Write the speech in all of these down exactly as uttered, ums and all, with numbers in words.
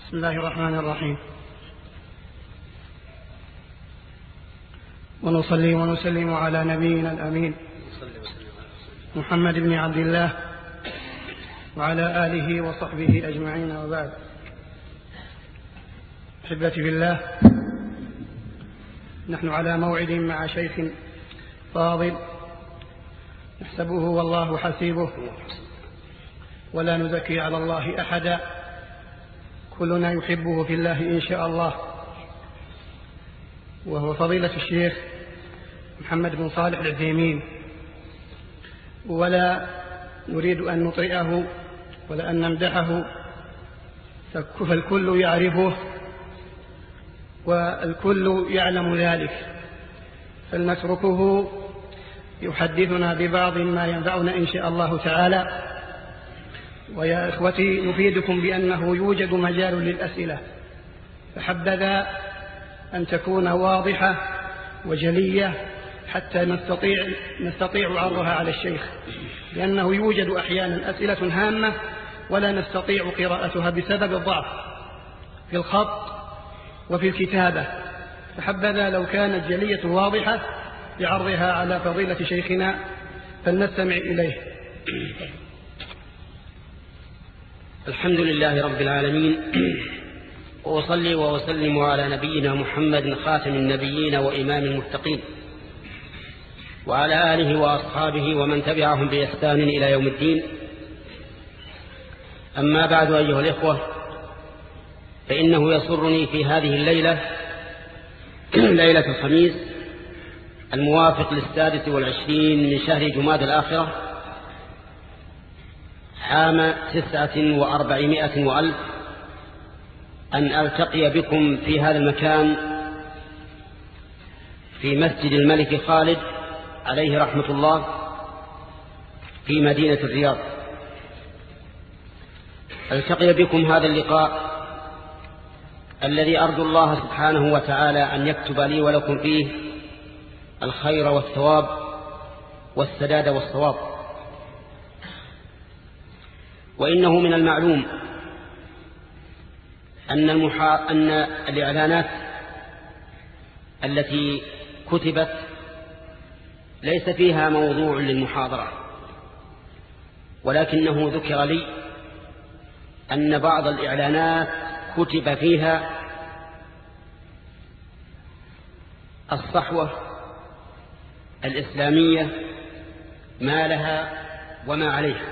بسم الله الرحمن الرحيم، ونصلي ونسلم على نبينا الأمين محمد بن عبد الله وعلى آله وصحبه أجمعين، وبعد. أحبتي بالله، نحن على موعد مع شيخ فاضل نحسبه والله حسيبه، ولا نزكي على الله أحدا، كلنا يحبه في الله إن شاء الله، وهو فضيلة الشيخ محمد بن صالح العثيمين. ولا نريد أن نطرئه ولا أن نمدحه، فالكل يعرفه والكل يعلم ذلك، فلنتركه يحدثنا ببعض ما ينفعنا إن شاء الله تعالى. ويا إخوتي، نفيدكم بأنه يوجد مجال للأسئلة، فحبذا أن تكون واضحة وجلية حتى نستطيع, نستطيع عرضها على الشيخ، لأنه يوجد أحيانا أسئلة هامة ولا نستطيع قراءتها بسبب الضعف في الخط وفي الكتابة، فحبذا لو كانت جلية واضحة بعرضها على فضيلة شيخنا، فلنستمع إليه. الحمد لله رب العالمين، وأصلي وأسلم على نبينا محمد خاتم النبيين وإمام المتقين، وعلى آله وأصحابه ومن تبعهم بإحسان إلى يوم الدين. أما بعد، أيها الإخوة، فإنه يسرني في هذه الليلة ليلة الخميس الموافق للسادس والعشرين من شهر جماد الآخرة عام تسعة وأربعمائة وألف أن ألتقي بكم في هذا المكان في مسجد الملك خالد عليه رحمة الله في مدينة الرياض. ألتقي بكم هذا اللقاء الذي أرجو الله سبحانه وتعالى أن يكتب لي ولكم فيه الخير والثواب والسداد والصواب. وإنه من المعلوم أن, المحا... أن الإعلانات التي كتبت ليس فيها موضوع للمحاضرة، ولكنه ذكر لي أن بعض الإعلانات كتب فيها الصحوة الإسلامية ما لها وما عليها،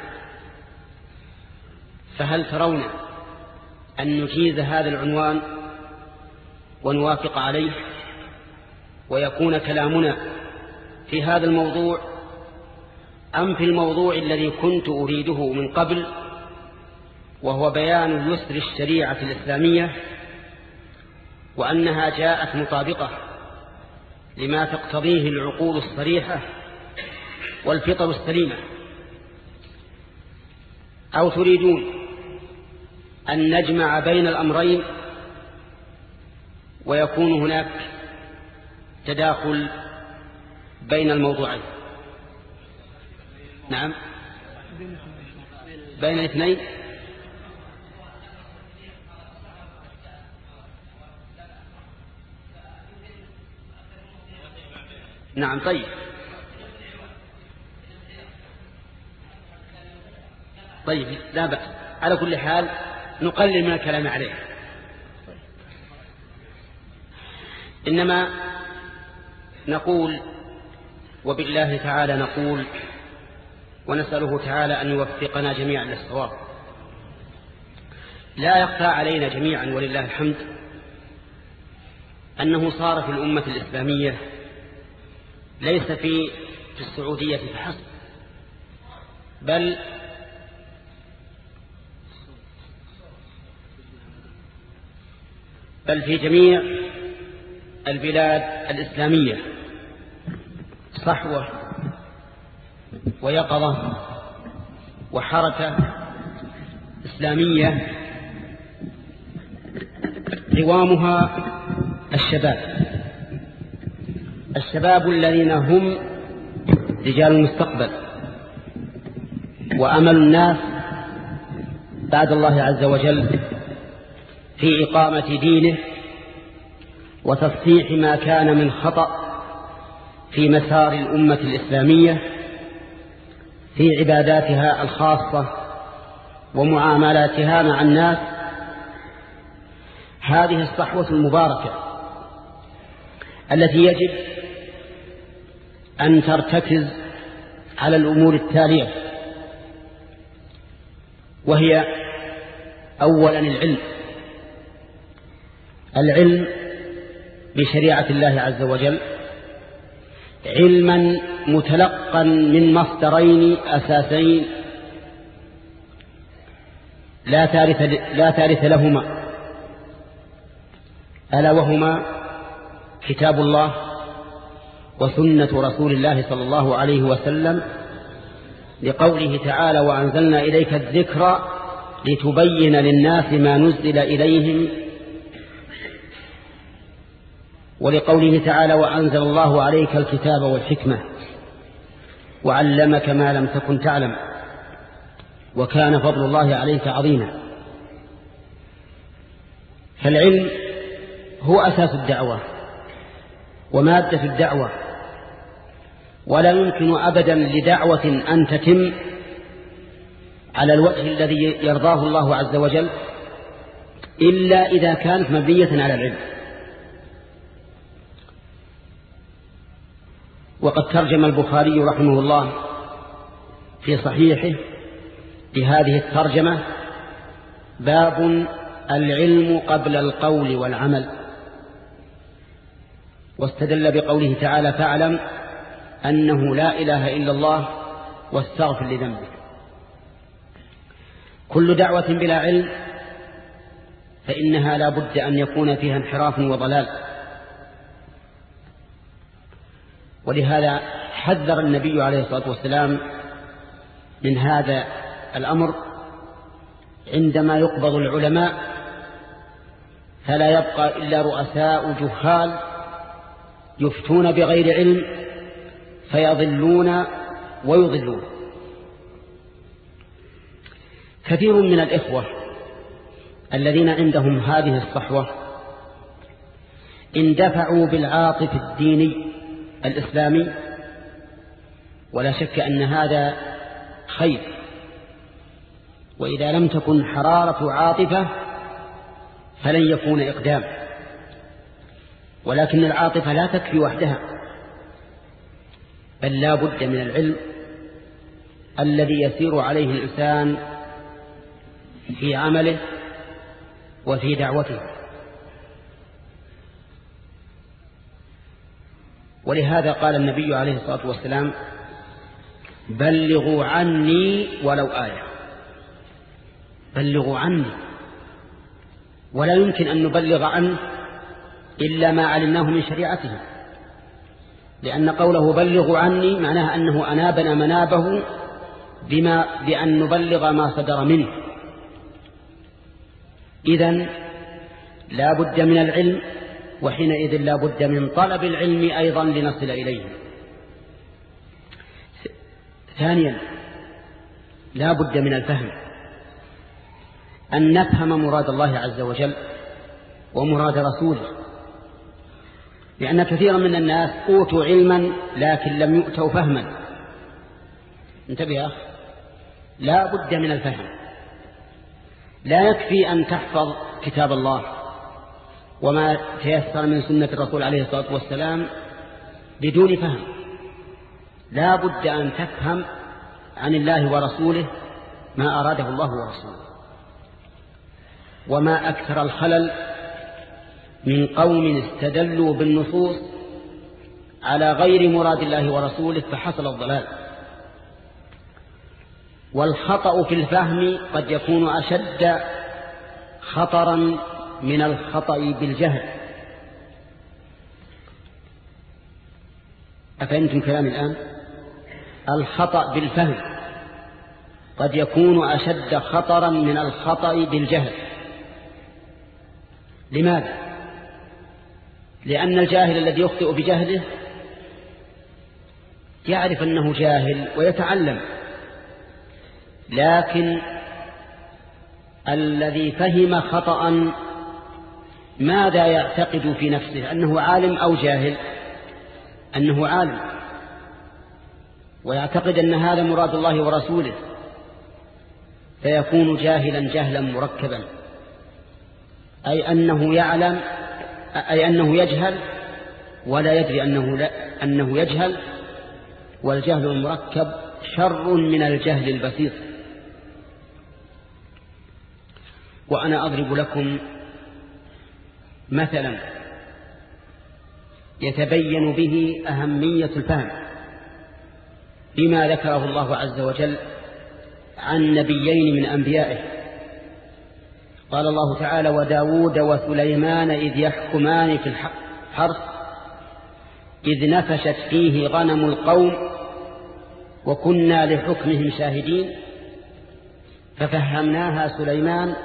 فهل ترون أن نجيز هذا العنوان ونوافق عليه ويكون كلامنا في هذا الموضوع، أم في الموضوع الذي كنت أريده من قبل، وهو بيان يسر الشريعة الإسلامية، وأنها جاءت مطابقة لما تقتضيه العقول الصريحة والفطر السليمة؟ أو تريدون أن نجمع بين الأمرين ويكون هناك تداخل بين الموضوعين؟ نعم، بين الاثنين. نعم، طيب طيب لا بأس. على كل حال نقلل من الكلام عليه، إنما نقول وبالله تعالى نقول، ونسأله تعالى أن يوفقنا جميعا للصواب. لا يخفى علينا جميعا ولله الحمد أنه صار في الأمة الإسلامية ليس في في السعودية فحسب، بل بل في جميع البلاد الإسلامية صحوة ويقظة وحركة إسلامية قوامها الشباب الشباب الذين هم رجال المستقبل وأمل الناس بعد الله عز وجل في إقامة دينه وتصحيح ما كان من خطأ في مسار الأمة الإسلامية في عباداتها الخاصة ومعاملاتها مع الناس. هذه الصحوة المباركة التي يجب أن ترتكز على الأمور التالية، وهي أولا العلم العلم بشريعة الله عز وجل، علما متلقا من مصدرين أساسين لا ثالث لا ثالث لهما، ألا وهما كتاب الله وسنة رسول الله صلى الله عليه وسلم، لقوله تعالى: وأنزلنا إليك الذكر لتبين للناس ما نزل إليهم، ولقوله تعالى: وأنزل الله عليك الكتاب والحكمة وعلمك ما لم تكن تعلم وكان فضل الله عليك عظيما. فالعلم هو أساس الدعوة ومادة الدعوة، ولا يمكن أبدا لدعوة أن تتم على الوجه الذي يرضاه الله عز وجل إلا إذا كانت مبنية على العلم. وقد ترجم البخاري رحمه الله في صحيحه بهذه الترجمة: باب العلم قبل القول والعمل، واستدل بقوله تعالى: فاعلم أنه لا إله إلا الله واستغفر لذنبك. كل دعوة بلا علم فإنها لا بد أن يكون فيها انحراف وضلال، ولهذا حذر النبي عليه الصلاة والسلام من هذا الأمر عندما يقبض العلماء فلا يبقى إلا رؤساء جهال يفتون بغير علم فيضلون ويضلون. كثير من الإخوة الذين عندهم هذه الصحوة اندفعوا بالعاطف الديني الإسلامي، ولا شك أن هذا خير، وإذا لم تكن حرارة عاطفة فلن يكون إقدام. ولكن العاطفة لا تكفي وحدها، بل لا بد من العلم الذي يسير عليه الإنسان في عمله وفي دعوته. ولهذا قال النبي عليه الصلاة والسلام: بلغوا عني ولو آية. بلغوا عني، ولا يمكن أن نبلغ عنه إلا ما علمناه من شريعته، لأن قوله بلغوا عني معناها أنه أنابنا منابه بما بأن نبلغ ما صدر منه. إذن لا بد من العلم، وحينئذ لا بد من طلب العلم أيضا لنصل إليه. ثانيا لا بد من الفهم، أن نفهم مراد الله عز وجل ومراد رسوله، لأن كثيرا من الناس أوتوا علما لكن لم يؤتوا فهما. انتبه يا أخي، لا بد من الفهم. لا يكفي أن تحفظ كتاب الله وما تيسر من سنة الرسول عليه الصلاة والسلام بدون فهم، لا بد أن تفهم عن الله ورسوله ما أراده الله ورسوله. وما أكثر الخلل من قوم استدلوا بالنصوص على غير مراد الله ورسوله فحصل الضلال. والخطأ في الفهم قد يكون أشد خطرا من الخطأ بالجهل. أفهمتم كلامي الآن؟ الخطأ بالفهم قد يكون أشد خطرا من الخطأ بالجهل. لماذا؟ لأن الجاهل الذي يخطئ بجهله يعرف أنه جاهل ويتعلم، لكن الذي فهم خطأ ماذا يعتقد في نفسه، أنه عالم أو جاهل؟ أنه عالم، ويعتقد أن هذا مراد الله ورسوله، فيكون جاهلا جهلا مركبا، أي أنه يعلم أي أنه يجهل ولا يدري أنه, لا أنه يجهل. والجهل المركب شر من الجهل البسيط. وأنا أضرب لكم مثلا يتبين به أهمية الفهم بما ذكره الله عز وجل عن نبيين من أنبيائه. قال الله تعالى: وداود وسليمان إذ يحكمان في الحرث إذ نفشت فيه غنم القوم وكنا لحكمهم شاهدين ففهمناها سليمان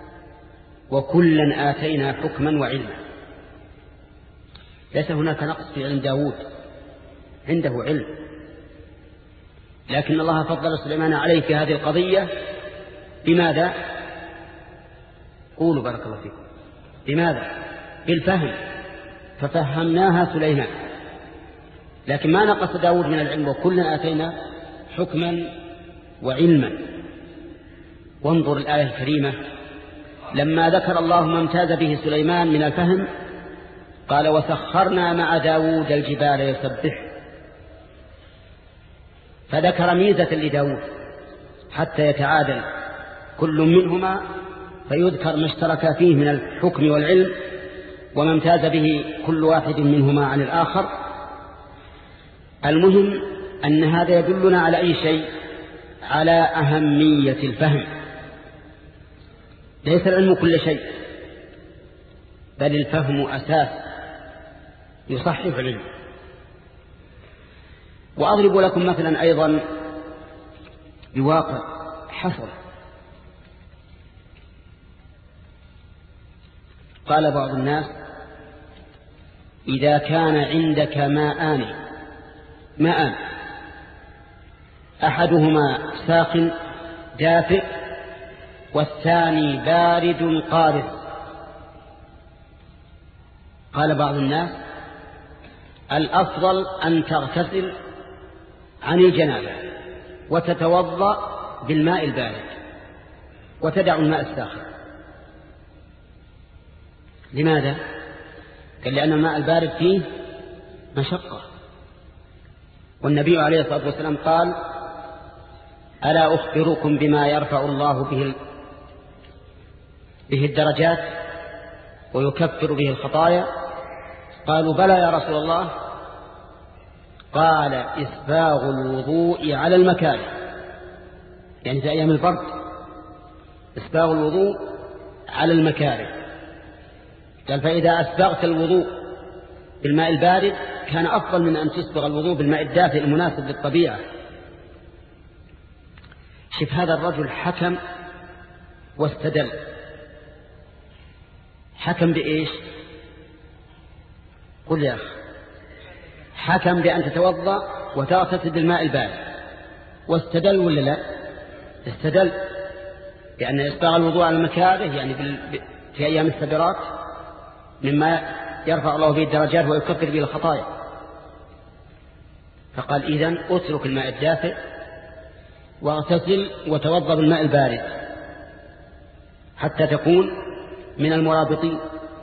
وكلا آتينا حكما وعلما. ليس هناك نقص في علم داود، عنده علم، لكن الله فضل سليمان عليه في هذه القضية بماذا؟ قولوا بارك الله فيكم. بماذا؟ بالفهم، ففهمناها سليمان. لكن ما نقص داود من العلم، وكلنا آتينا حكما وعلما. وانظر الآية الكريمة لما ذكر الله ما امتاز به سليمان من الفهم قال: وسخرنا مع داود الجبال يسبح. فذكر ميزة لداود حتى يتعادل كل منهما، فيذكر ما اشترك فيه من الحكم والعلم وما امتاز به كل واحد منهما عن الآخر. المهم أن هذا يدلنا على أي شيء؟ على أهمية الفهم. ليس العلم كل شيء، بل الفهم أساس يصحح العلم. وأضرب لكم مثلا أيضا بواقع حصل. قال بعض الناس: إذا كان عندك ماءان ماءان أحدهما ساخن دافئ والثاني بارد قارس، قال بعض الناس: الأفضل أن تغتسل عن الجنابة وتتوضأ بالماء البارد وتدع الماء الساخن. لماذا؟ قال: لأن الماء البارد فيه مشقة، والنبي عليه الصلاة والسلام قال: ألا أخبركم بما يرفع الله به به الدرجات ويكفر به الخطايا؟ قالوا: بلى يا رسول الله. قال: إسباغ الوضوء على المكاره، يعني في أيام البرد إسباغ الوضوء على المكاره. قال: فإذا أسبغت الوضوء بالماء البارد كان أفضل من أن تسبغ الوضوء بالماء الدافئ المناسب للطبيعة. شوف هذا الرجل حكم واستدل. حكم بإيش؟ قل يا أخي. حكم بأن تتوضأ وتغتسل بالماء البارد، واستدل ولا لا؟ استدل بأن إسباغ الوضوء على المكاره يعني في أيام السبرات مما يرفع الله به الدرجات ويكفر به الخطايا. فقال: إذن اترك الماء الدافئ واغتسل وتوضأ بالماء البارد حتى تكون من المرابطين.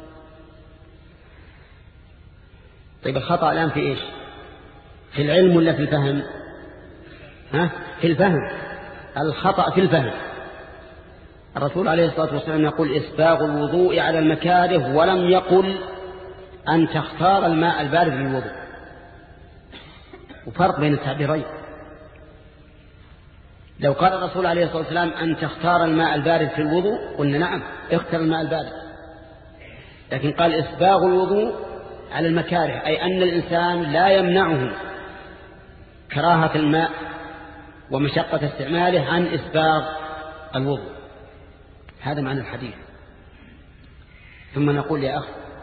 طيب الخطأ الآن في إيش؟ في العلم ولا في الفهم؟ ها؟ في الفهم. الخطأ في الفهم. الرسول عليه الصلاة والسلام يقول: إسباغ الوضوء على المكاره، ولم يقل أن تختار الماء البارد للوضوء. وفرق بين التعبيرين. لو قال الرسول عليه الصلاة والسلام أن تختار الماء البارد في الوضوء قلنا نعم اختر الماء البارد، لكن قال إسباغ الوضوء على المكاره، أي أن الإنسان لا يمنعه كراهة الماء ومشقة استعماله عن إسباغ الوضوء. هذا معنى الحديث. ثم نقول يا أخ،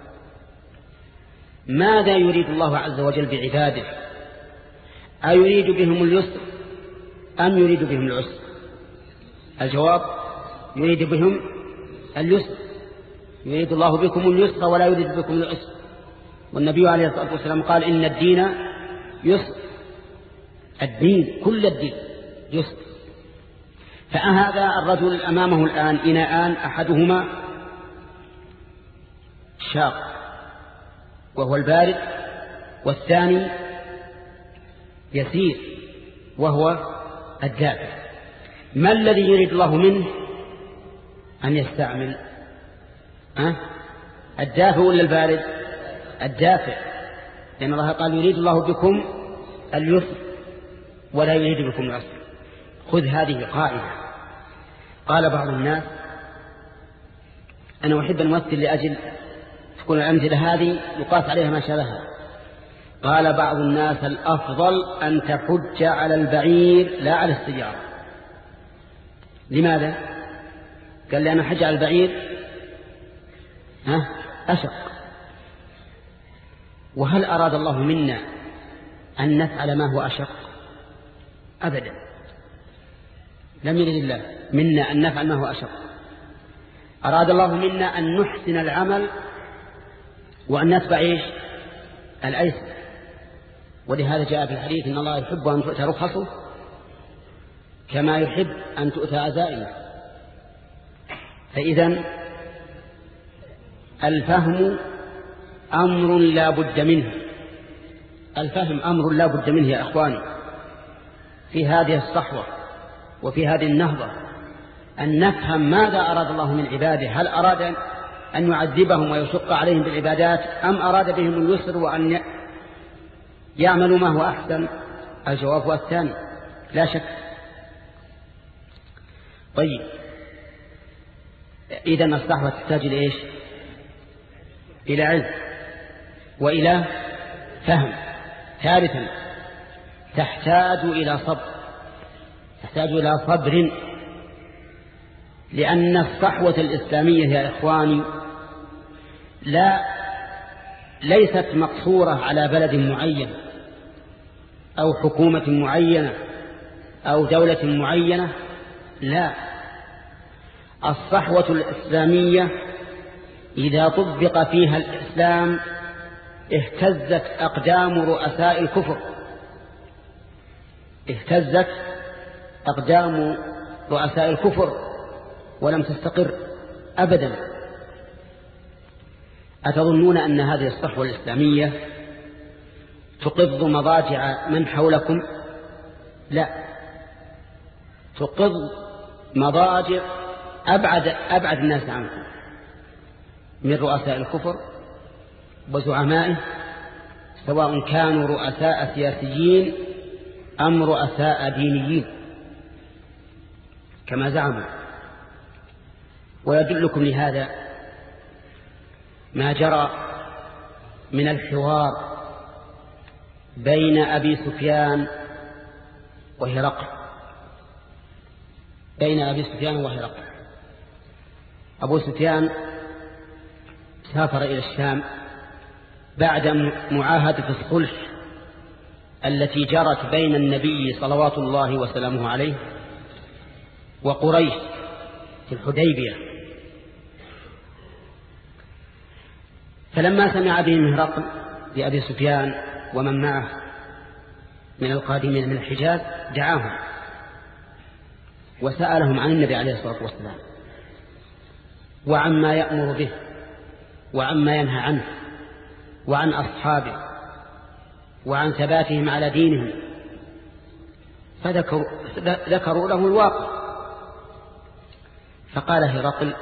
ماذا يريد الله عز وجل بعباده؟ أيريد بهم اليسر أم يريد بهم العسر؟ الجواب: يريد بهم اليسر. يريد الله بكم اليسر ولا يريد بكم العسر. والنبي عليه الصلاة والسلام قال إن الدين يسر، الدين كل الدين يسر. فهذا الرجل أمامه الآن إناءان، أحدهما شاق وهو البارد، والثاني يسير وهو الدافئ. ما الذي يريد الله منه أن يستعمل؟ أه؟ الدافئ ولا البارد؟ الدافئ، لأن الله قال يريد الله بكم اليسر ولا يريد بكم العسر. خذ هذه قاعدة. قال بعض الناس، أنا أحب الممثل لأجل تكون الأمثلة هذه يقاس عليها ما شابهها. قال بعض الناس الأفضل أن تحج على البعير لا على السيارة. لماذا؟ قال لأن حج على البعير ها أشق. وهل أراد الله منا أن نفعل ما هو أشق؟ أبدا، لم يرد الله منا أن نفعل ما هو أشق. أراد الله منا أن نحسن العمل وأن نتبع إيش؟ الأيسر. ولهذا جاء في الحديث إن الله يحب أن تؤتى رخصه كما يحب أن تؤتى عزائمه. فإذا الفهم أمر لا بد منه، الفهم أمر لا بد منه يا أخواني في هذه الصحوة وفي هذه النهضة، أن نفهم ماذا أراد الله من عباده. هل أراد أن يعذبهم ويشق عليهم بالعبادات، أم أراد بهم اليسر وأن يعملوا ما هو أحسن؟ الجواب هو الثاني لا شك. طيب، إذن الصحوة تحتاج إلى إيش؟ إلى علم وإلى فهم. ثالثا تحتاج إلى صبر، تحتاج إلى صبر، لأن الصحوة الإسلامية يا إخواني لا ليست مقصورة على بلد معين أو حكومة معينة أو دولة معينة، لا، الصحوة الإسلامية إذا طبق فيها الإسلام اهتزت أقدام رؤساء الكفر، اهتزت أقدام رؤساء الكفر ولم تستقر أبدا. أتظنون أن هذه الصحوة الإسلامية تقض مضاجع من حولكم؟ لا، تقض مضاجع أبعد, أبعد الناس عنكم من رؤساء الكفر وزعمائه، سواء كانوا رؤساء سياسيين أم رؤساء دينيين كما زعموا. ويدلكم لهذا ما جرى من الحوار بين أبي سفيان وهرقل، بين أبي سفيان وهرقل. أبو سفيان سافر إلى الشام بعد معاهدة الصلح التي جرت بين النبي صلوات الله وسلامه عليه وقريش في الحديبية. فلما سمع بهم هرقل بأبي سفيان ومن معه من القادمين من الحجاز دعاهم وسألهم عن النبي عليه الصلاة والسلام وعما يأمر به وعما ينهى عنه وعن أصحابه وعن ثباتهم على دينهم، فذكروا ذكروا له الواقع. فقال هرقل: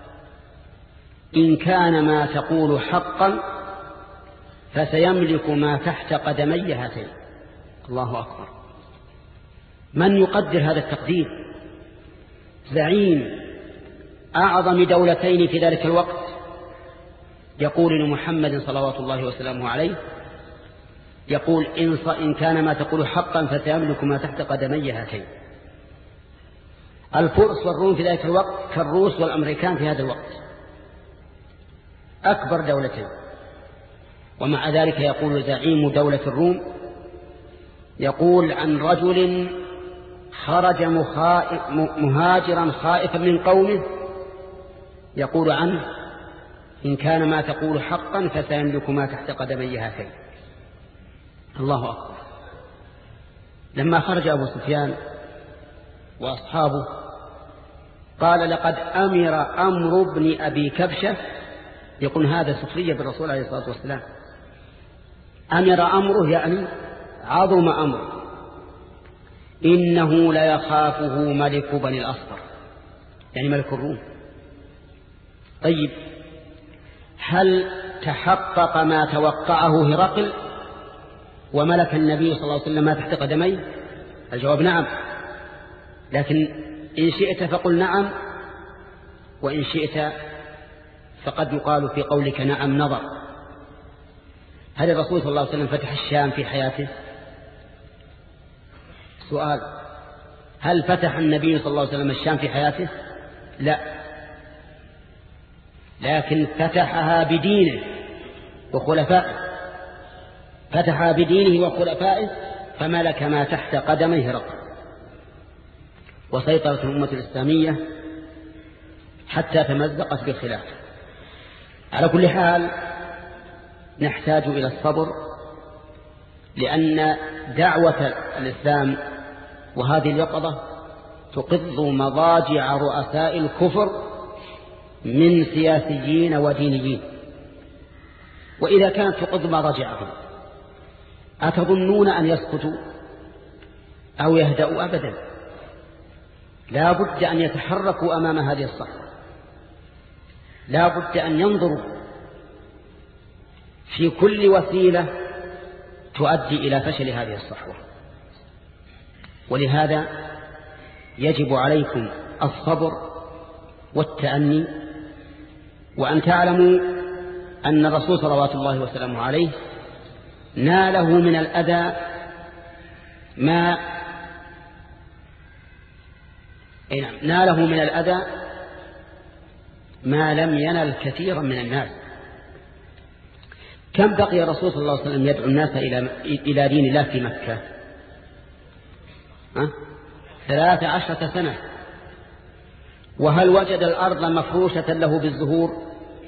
إن كان ما تقول حقا فسيملك ما تحت قدمي هاتين. الله أكبر! من يقدر هذا التقدير؟ زعيم أعظم دولتين في ذلك الوقت يقول لمحمد صلوات الله وسلامه عليه، يقول: إن كان ما تقول حقا فسيملك ما تحت قدمي هاتين. الفرس والروم في ذلك الوقت كالروس والأمريكان في هذا الوقت، أكبر دولتين. ومع ذلك يقول زعيم دولة الروم، يقول عن رجل خرج مهاجرا خائفا من قومه، يقول عنه: إن كان ما تقول حقا فسيملك ما تحت قدمي هاتين. الله أكبر. لما خرج أبو سفيان وأصحابه قال لقد أمر أمر ابن أبي كبشة، يقول هذا سخرية بالرسول عليه الصلاة والسلام. أمر أمره يعني عظم أمره، إنه لا يخافه ملك بني الأصفر، يعني ملك الروم. طيب هل تحقق ما توقعه هرقل وملك النبي صلى الله عليه وسلم ما تحت قدميه؟ الجواب نعم، لكن إن شئت فقل نعم، وإن شئت فقد يقال في قولك نعم نظر. هل الرسول صلى الله عليه وسلم فتح الشام في حياته؟ سؤال. هل فتح النبي صلى الله عليه وسلم الشام في حياته؟ لا، لكن فتحها بدينه وخلفائه، فتحها بدينه وخلفائه، فملك ما تحت قدميه هرقل، وسيطرت الأمة الإسلامية حتى تمزقت بالخلاف. على كل حال نحتاج إلى الصبر، لأن دعوة الإسلام وهذه اليقظة تقض مضاجع رؤساء الكفر من سياسيين ودينيين. وإذا كانت تقض مضاجعهم أتظنون أن يسكتوا أو يهدأوا؟ أبدا، لا بد أن يتحركوا أمام هذه الصحوة، لا بد أن ينظروا في كل وسيلة تؤدي إلى فشل هذه الصحوة. ولهذا يجب عليكم الصبر والتأني، وأن تعلموا أن الرسول صلوات الله وسلامه عليه ناله من الأذى ما ناله من الأذى ما لم ينل كثيرا من الناس. كم بقي الرسول صلى الله عليه وسلم يدعو الناس إلى دين الله في مكة؟ أه؟ ثلاث عشرة سنة. وهل وجد الأرض مفروشة له بالزهور؟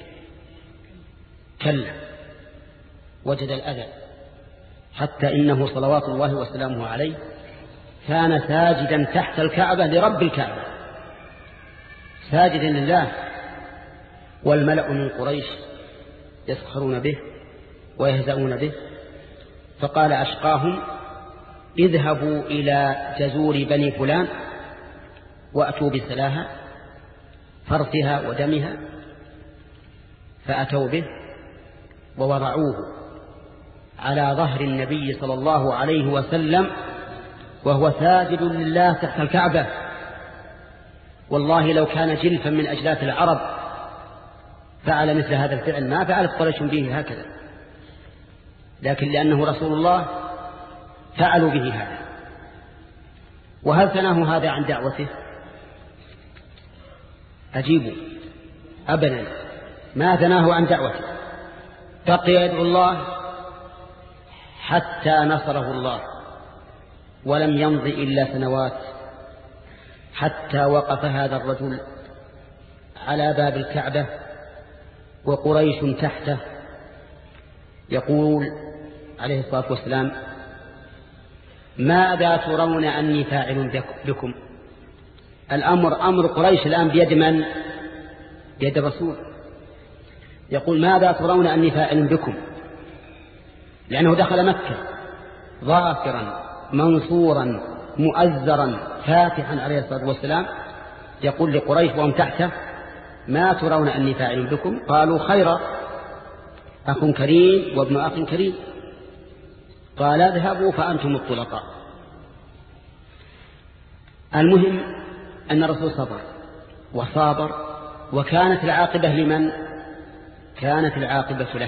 كلا، وجد الأذى، حتى إنه صلوات الله وسلامه عليه كان ساجدا تحت الكعبة لرب الكعبة، ساجدا لله، والملأ من قريش يسخرون به ويهزؤون به. فقال أشقاهم اذهبوا إلى جزور بني فلان وأتوا بسلاها فرثها ودمها، فأتوا به ووضعوه على ظهر النبي صلى الله عليه وسلم وهو ساجد لله تحت الكعبة. والله لو كان جلفا من أجلاف العرب فعل مثل هذا الفعل ما فعلت قريش به هكذا، لكن لأنه رسول الله فعلوا به هذا. وهل ثناه هذا عن دعوته؟ أجيبوا، أبدا، ما ثناه عن دعوته، بقي يدعو الله حتى نصره الله. ولم يمض إلا سنوات حتى وقف هذا الرجل على باب الكعبة وقريش تحته، يقول عليه الصلاة والسلام ماذا ترون أني فاعل بكم؟ الأمر أمر قريش الآن بيد من؟ بيد الرسول. يقول ماذا ترون أني فاعل بكم؟ لأنه دخل مكة ظافرا منصورا مؤزرا فاتحا عليه الصلاة والسلام، يقول لقريش وهم تحته ما ترون أني فاعل بكم؟ قالوا خيرا، أخ كريم وابن أخ كريم. قال اذهبوا فأنتم الطلقاء. المهم أن الرسول صبر وصابر، وكانت العاقبة لمن؟ كانت العاقبة له.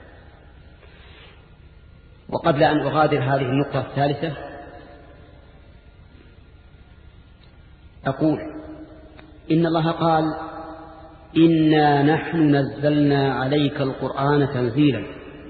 وقبل أن أغادر هذه النقطة الثالثة أقول إن الله قال إنا نحن نزلنا عليك القرآن تنزيلا.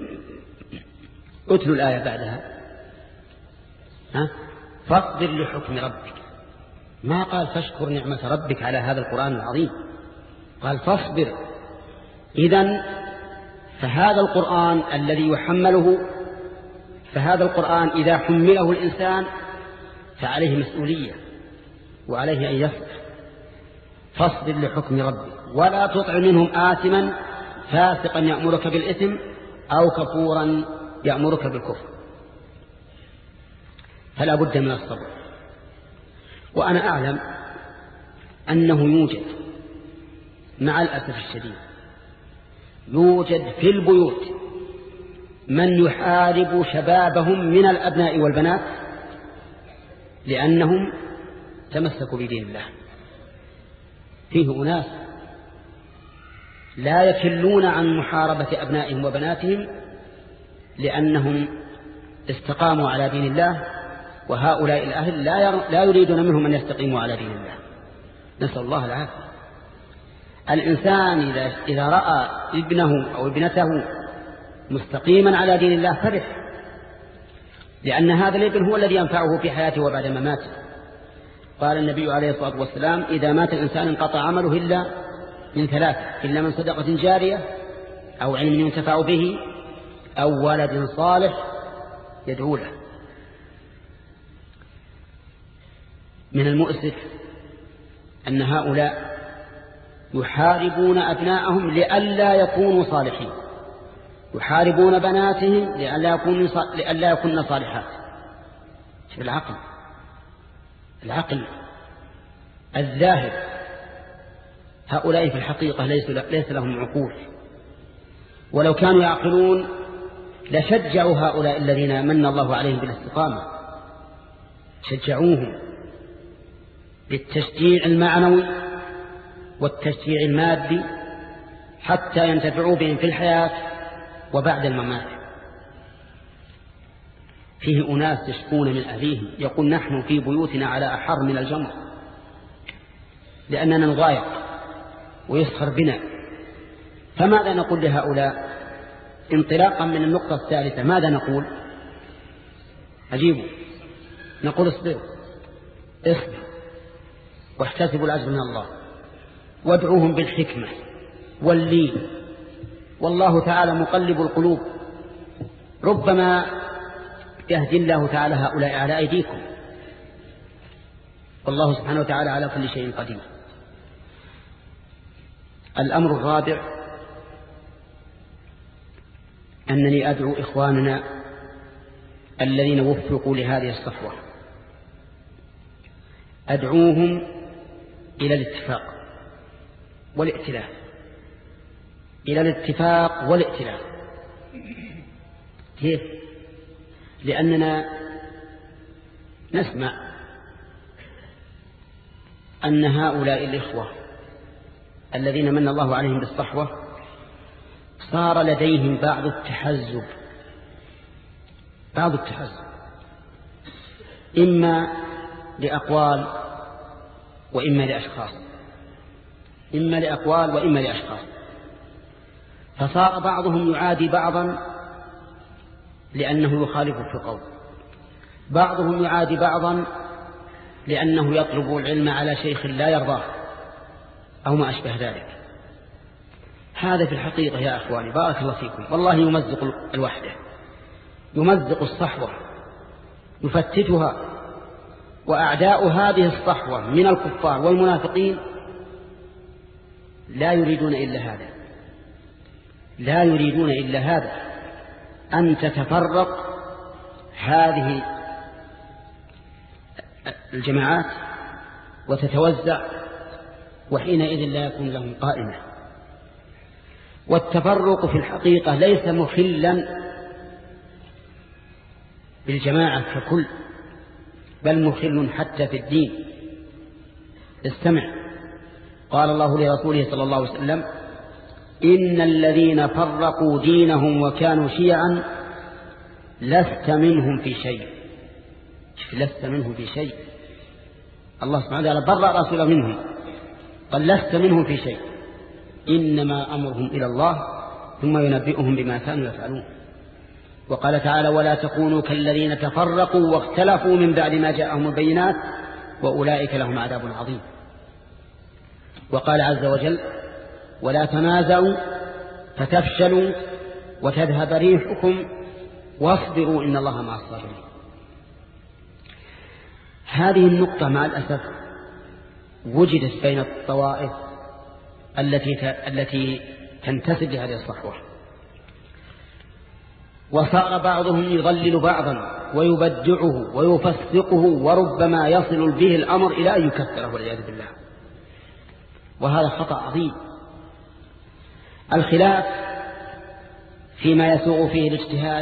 أتلوا الآية بعدها، ها؟ فاصبر لحكم ربك. ما قال فاشكر نعمة ربك على هذا القرآن العظيم، قال فاصبر إذن فهذا القرآن الذي يحمله فهذا القرآن إذا حمله الإنسان فعليه مسؤولية وعليه أن يصبر. فاصبر لحكم ربك ولا تطع منهم آثما فاسقا يأمرك بالإثم أو كفورا يأمرك بالكفر. فلا بد من الصبر. وأنا أعلم أنه يوجد مع الأسف الشديد يوجد في البيوت من يحارب شبابهم من الأبناء والبنات لأنهم تمسكوا بدين الله. فيه أناس لا يكلون عن محاربة أبنائهم وبناتهم لأنهم استقاموا على دين الله، وهؤلاء الأهل لا يريدون منهم أن يستقيموا على دين الله. نسأل الله العافية. الإنسان إذا رأى ابنه أو ابنته مستقيما على دين الله فرح، لأن هذا الابن هو الذي ينفعه في حياته وبعد مماته. قال النبي عليه الصلاة والسلام: إذا مات الإنسان انقطع عمله إلا من ثلاث، إلا من صدقة جارية أو علم ينتفع به أو ولد صالح يدعو له. من المؤسف أن هؤلاء يحاربون أبناءهم لئلا يكونوا صالحين، يحاربون بناتهم لئلا يكونن صالحات. شوف العقل العقل الذاهب. هؤلاء في الحقيقة ليس لهم عقول، ولو كانوا يعقلون لشجعوا هؤلاء الذين من الله عليهم بالاستقامة، شجعوهم بالتشجيع المعنوي والتشجيع المادي حتى ينتفعوا بهم في الحياة وبعد الممات. فيه أناس يشكون من أهليهم، يقول: نحن في بيوتنا على أحر من الجمر لأننا نضايق ويسخر بنا. فماذا نقول لهؤلاء؟ انطلاقا من النقطة الثالثة ماذا نقول؟ أجيبوا. نقول: اصبروا اصبروا واحتسبوا الأجر من الله، وادعوهم بالحكمة واللين، والله تعالى مقلب القلوب، ربما يهدي الله تعالى هؤلاء على أيديكم، والله سبحانه وتعالى على كل شيء قدير. الأمر الرابع أنني أدعو إخواننا الذين وفقوا لهذه الصفوة، أدعوهم إلى الاتفاق والائتلاف، إلى الاتفاق والائتلاف. كيف؟ لأننا نسمع أن هؤلاء الإخوة الذين من الله عليهم بالصحوة صار لديهم بعض التحزب بعض التحزب إما لأقوال وإما لأشخاص إما لأقوال وإما لأشخاص فصار بعضهم يعادي بعضا لأنه يخالف في قول، بعضهم يعادي بعضا لأنه يطلب العلم على شيخ لا يرضاه أو ما أشبه ذلك. هذا في الحقيقة يا أخواني بارك الله فيكم والله يمزق الوحدة، يمزق الصحوة، يفتتها. وأعداء هذه الصحوة من الكفار والمنافقين لا يريدون إلا هذا، لا يريدون إلا هذا، أن تتفرق هذه الجماعات وتتوزع، وحينئذ لا يكون لهم قائمة. والتفرق في الحقيقة ليس مخلا بالجماعة ككل، بل مخل حتى في الدين. استمع، قال الله لرسوله صلى الله عليه وسلم: إن الذين فرقوا دينهم وكانوا شيعا لست منهم في شيء. لست منهم في شيء. الله سبحانه وتعالى برأ رسوله منهم، قال لست منهم في شيء، إنما أمرهم إلى الله ثم ينبئهم بما كانوا يفعلون. وقال تعالى: ولا تكونوا كالذين تفرقوا واختلفوا من بعد ما جاءهم البينات وأولئك لهم عذاب عظيم. وقال عز وجل: ولا تنازعوا فتفشلوا وتذهب ريحكم واصبروا إن الله مع الصابرين. هذه النقطة مع الأسف وجدت بين الطوائف التي التي تنتسب لهذه الصحوة، وصار بعضهم يضلل بعضا ويبدعه ويفسقه وربما يصل به الأمر إلى أن يكفره والعياذ بالله، وهذا خطأ عظيم. الخلاف فيما يسوغ فيه الاجتهاد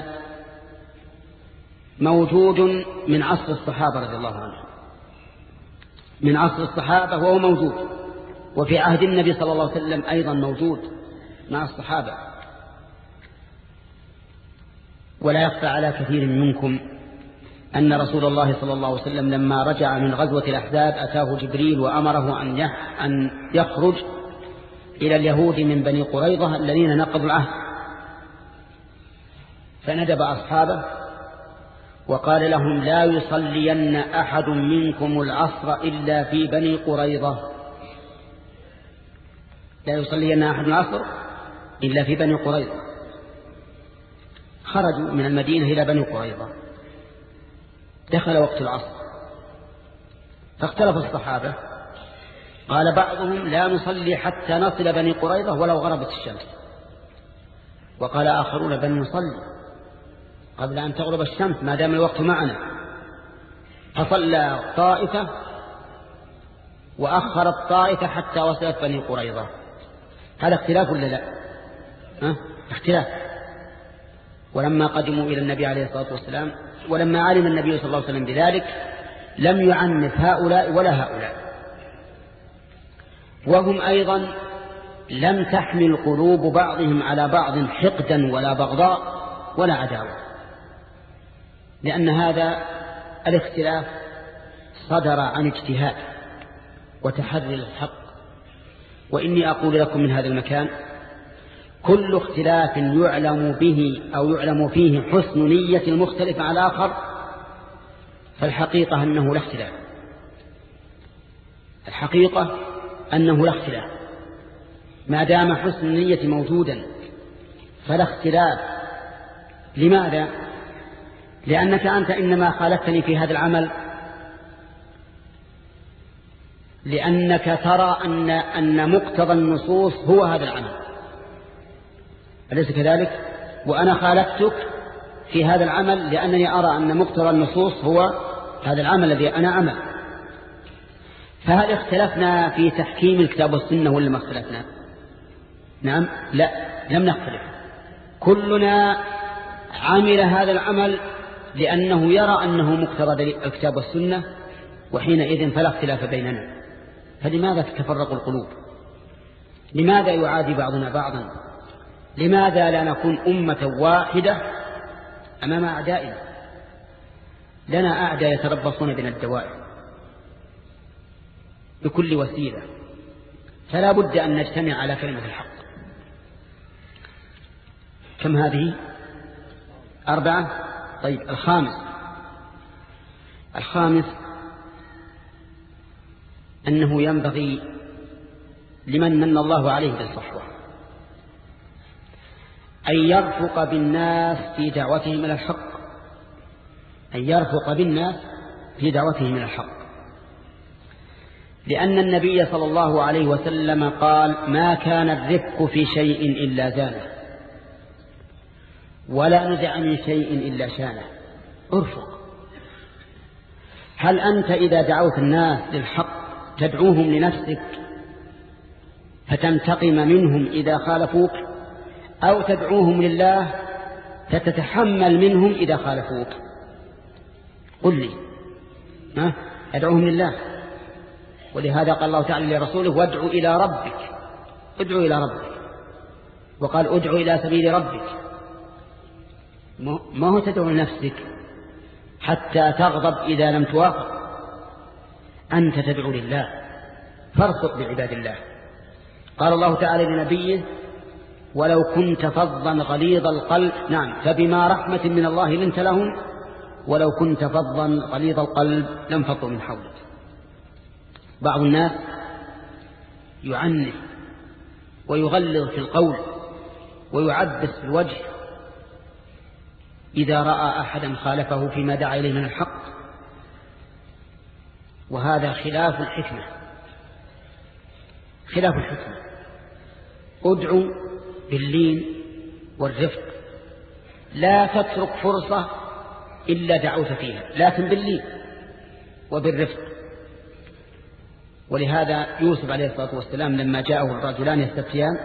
موجود من عصر الصحابة رضي الله عنهم، من عصر الصحابة وهو موجود، وفي عهد النبي صلى الله عليه وسلم أيضا موجود مع الصحابة. ولا يخفى على كثير منكم أن رسول الله صلى الله عليه وسلم لما رجع من غزوة الأحزاب أتاه جبريل وأمره أن يخرج إلى اليهود من بني قريظة الذين نقضوا العهد، فندب أصحابه وقال لهم: لا يصلين أحد منكم العصر إلا في بني قريظة، لا يصلين أحد العصر إلا في بني قريظة. خرجوا من المدينة إلى بني قريظة، دخل وقت العصر فاختلف الصحابة، قال بعضهم: لا نصلي حتى نصل بني قريظة ولو غربت الشمس، وقال آخرون: بل نصلي قبل أن تغرب الشمس ما دام الوقت معنا. فصلى طائفة وأخرت طائفة حتى وصلت بني قريظة. هذا اختلاف ولا لا؟ ها؟ اختلاف. ولما قدموا إلى النبي عليه الصلاة والسلام، ولما علم النبي صلى الله عليه وسلم بذلك لم يعنف هؤلاء ولا هؤلاء، وهم أيضا لم تحمل قلوب بعضهم على بعض حقدا ولا بغضاء ولا عداوة، لأن هذا الاختلاف صدر عن اجتهاد وتحري الحق. وإني أقول لكم من هذا المكان: كل اختلاف يعلم به أو يعلم فيه حسن نية المختلف على الآخر فالحقيقة أنه لا اختلاف، الحقيقة أنه لا اختلاف ما دام حسن النية موجودا فلا اختلاف. لماذا؟ لأنك أنت إنما خالفتني في هذا العمل لأنك ترى أن أن مقتضى النصوص هو هذا العمل، أليس كذلك؟ وأنا خالفتك في هذا العمل لأنني أرى أن مقتضى النصوص هو هذا العمل الذي أنا أعمل. فهل اختلفنا في تحكيم الكتاب والسنة ولا ما اختلفنا؟ نعم، لا، لم نختلف. كلنا عمل هذا العمل لأنه يرى أنه مقتضى الكتاب والسنة، وحينئذ فلا اختلاف بيننا. فلماذا تتفرق القلوب؟ لماذا يعادي بعضنا بعضا؟ لماذا لا نكون أمة واحدة أمام أعدائنا؟ لنا أعداء يتربصون بنا الدوائر بكل وسيلة، فلا بد أن نجتمع على كلمة الحق. كم هذه؟ أربعة. طيب، الخامس الخامس أنه ينبغي لمن من الله عليه بالصحوة أن يرفق بالناس في دعوتهم إلى الحق، أن يرفق بالناس في دعوتهم إلى الحق، لأن النبي صلى الله عليه وسلم قال: ما كان الرفق في شيء إلا زانه، ولا نزع من شيء إلا شانه. ارفق. هل أنت إذا دعوت الناس للحق تدعوهم لنفسك فتنتقم منهم إذا خالفوك، أو تدعوهم لله فتتحمل منهم إذا خالفوك؟ قل لي. ها؟ أدعوهم لله، ولهذا قال الله تعالى لرسوله: وادعو إلى ربك، ادعو إلى ربك، وقال: ادعو إلى سبيل ربك. ما هو تدعو لنفسك حتى تغضب إذا لم توافق، أنت تدعو لله، فارفق بعباد الله. قال الله تعالى لنبيه: ولو كنت فظا غليظ القلب، نعم، فبما رحمة من الله لنت لهم، ولو كنت فظا غليظ القلب لانفضوا من حولك. بعض الناس يعنف ويغلظ في القول ويعبس في الوجه إذا رأى أحدا خالفه فيما دعا إليه من الحق، وهذا خلاف الحكمة. خلاف الحكمة. ادعو باللين والرفق، لا تترك فرصة إلا دعوت فيها، لكن باللين وبالرفق. ولهذا يوسف عليه الصلاة والسلام لما جاءه الرجلان يستفتيان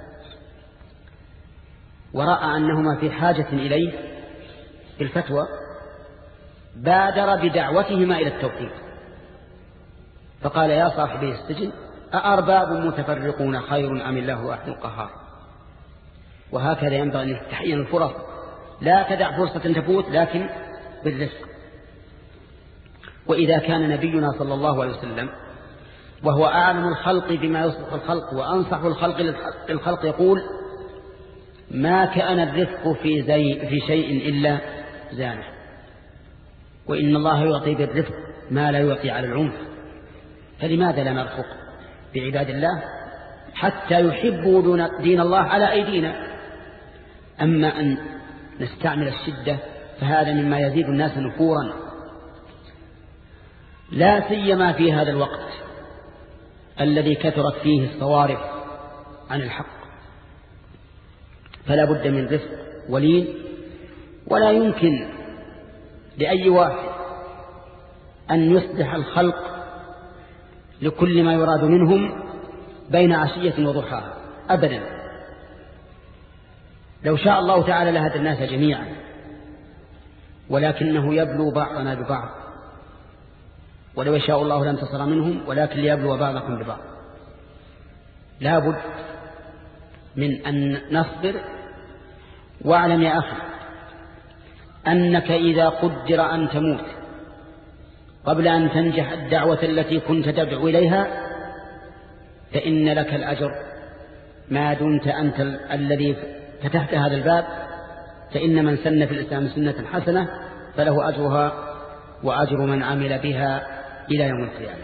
ورأى أنهما في حاجة إليه في الفتوى بادر بدعوتهما إلى التوحيد، فقال يا صاحبي السجن أأرباب متفرقون خير أم الله واحد القهار. وهكذا ينبغي أن تحين الفرص، لا تدع فرصة تفوت لكن بالرفق. وإذا كان نبينا صلى الله عليه وسلم وهو أعلم الخلق بما يصلح الخلق وأنصح الخلق للخلق يقول ما كان الرفق في, زي في شيء إلا زانه، وإن الله يعطي بالرفق ما لا يعطي على العنف، فلماذا لا نرفق بعباد الله حتى يحبوا دين الله على أيدينا؟ أما أن نستعمل الشدة فهذا مما يزيد الناس نفورا، لا سيما في هذا الوقت الذي كثرت فيه الصوارف عن الحق. فلا بد من رفق ولين، ولا يمكن لأي واحد أن يصلح الخلق لكل ما يراد منهم بين عشية وضحاها أبدا. لو شاء الله تعالى لهدى الناس جميعا، ولكنه يبلو بعضنا ببعض، ولو يشاء الله لانتصر منهم ولكن ليبلو بعضكم ببعض. لا بد من أن نصبر. واعلم يا أخي أنك إذا قدر أن تموت قبل أن تنجح الدعوة التي كنت تدعو إليها فإن لك الأجر ما دمت أنت الذي فتحت هذا الباب. فإن من سن في الإسلام سنة حسنة فله أجرها وأجر من عمل بها إلى يوم القيامة.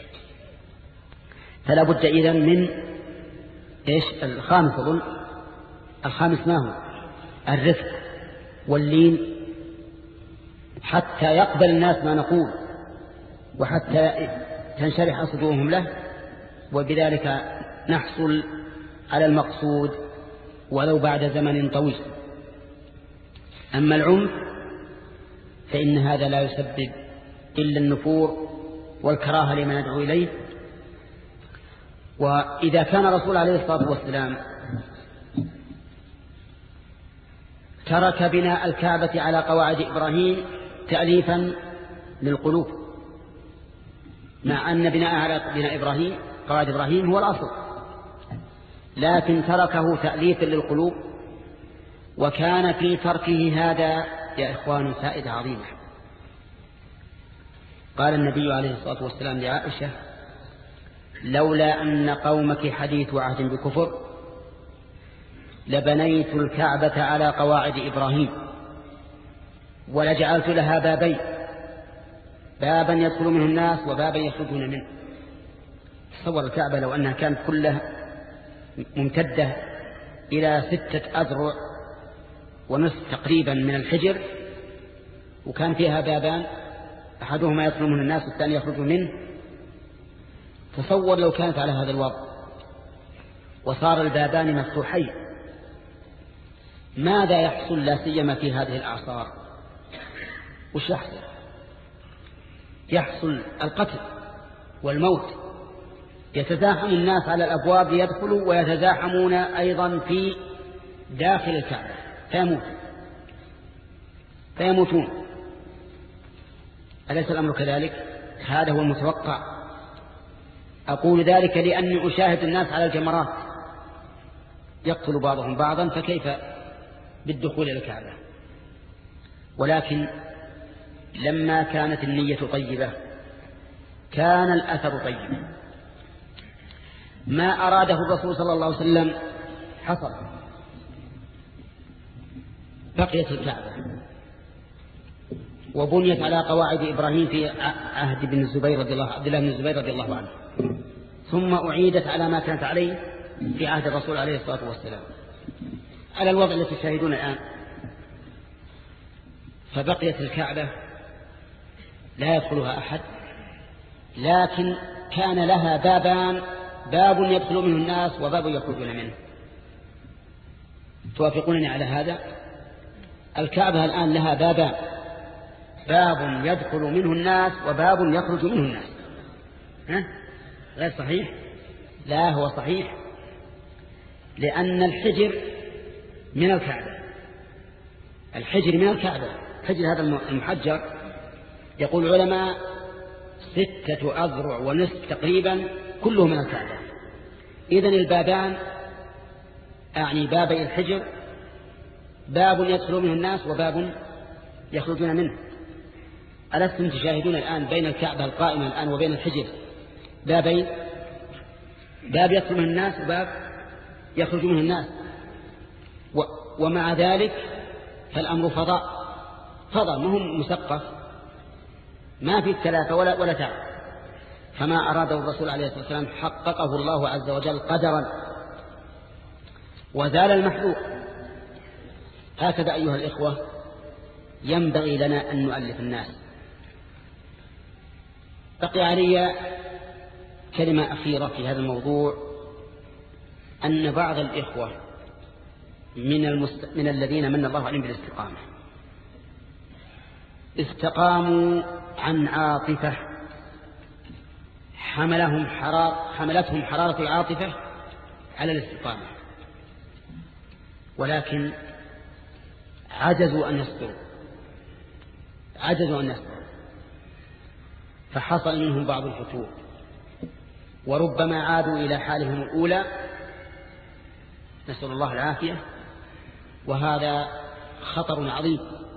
فلا بد إذن من إيش الخامس؟ أظن الخامس ما هو؟ الرفق واللين، حتى يقبل الناس ما نقول وحتى تنشرح صدورهم له، وبذلك نحصل على المقصود ولو بعد زمن طويل. أما العنف فإن هذا لا يسبب إلا النفور والكراهة لمن يدعو إليه. وإذا كان رسول عليه الصلاة والسلام ترك بناء الكعبة على قواعد إبراهيم تأليفا للقلوب، مع أن بناء على بناء إبراهيم قواعد إبراهيم هو الأصل، لكن تركه تأليفا للقلوب. وكان في تركه هذا يا إخوان فائدة عظيمة. قال النبي عليه الصلاة والسلام لعائشة لولا أن قومك حديث عهد بكفر لبنيت الكعبة على قواعد إبراهيم ولجعلت لها بابين، بابا يدخل منه الناس وبابا يخرجون منه. تصور الكعبة لو أنها كانت كلها ممتدة إلى ستة أذرع ونصف تقريبا من الحجر، وكان فيها بابان أحدهما يدخل منه الناس والثاني يخرج منه. تصور لو كانت على هذا الوضع وصار البابان مفتوحين، ماذا يحصل لا سيما في هذه الأعصار؟ وش يحصل؟ يحصل القتل والموت. يتزاحم الناس على الأبواب ليدخلوا ويتزاحمون أيضا في داخل الكعبة فيموت فيموتون. أليس الأمر كذلك؟ هذا هو المتوقع. أقول ذلك لأني أشاهد الناس على الجمرات يقتل بعضهم بعضا، فكيف بالدخول إلى الكعبة؟ ولكن لما كانت النية طيبة كان الأثر طيبا. ما أراده الرسول صلى الله عليه وسلم حصل. بقيت الكعبة وبنيت على قواعد إبراهيم في عهد بن الزبير رضي الله عبد الله بن الزبير رضي الله عنه، ثم أعيدت على ما كانت عليه في عهد الرسول عليه الصلاة والسلام. على الوضع التي تشاهدون الآن. فبقيت الكعبة لا يدخلها أحد، لكن كان لها بابان، باب يدخل منه الناس وباب يخرجون منه. توافقونني على هذا؟ الكعبة الآن لها بابان، باب يدخل منه الناس وباب يخرج منه الناس. ها؟ غير صحيح؟ لا، هو صحيح، لأن الحجر من الكعبة، الحجر من الكعبة، حجر هذا المحجر يقول العلماء ستة أذرع ونصف تقريبا كله من الكعبة. إذن البابان أعني بابي الحجر، باب يدخل منه الناس وباب يخرجون منه. ألستم تشاهدون الآن بين الكعبة القائمة الآن وبين الحجر بابين، باب يدخل منه الناس وباب يخرج منه الناس، ومع ذلك فالأمر فضاء، فضاء مهم مسقف، ما في الثلاثة ولا, ولا تعب. فما أراده الرسول عليه الصلاة والسلام حققه الله عز وجل قدرا وزال المحذور. هكذا أيها الإخوة ينبغي لنا أن نؤلف الناس. بقي علي كلمة أخيرة في هذا الموضوع، أن بعض الإخوة من, المست... من الذين من الله عليهم بالاستقامة استقاموا عن عاطفة حملهم حرار حملتهم حرارة العاطفة على الاستقامة، ولكن عجزوا أن يصبروا عجزوا أن يصبروا فحصل منهم بعض الفتور، وربما عادوا إلى حالهم الأولى، نسأل الله العافية، وهذا خطر عظيم.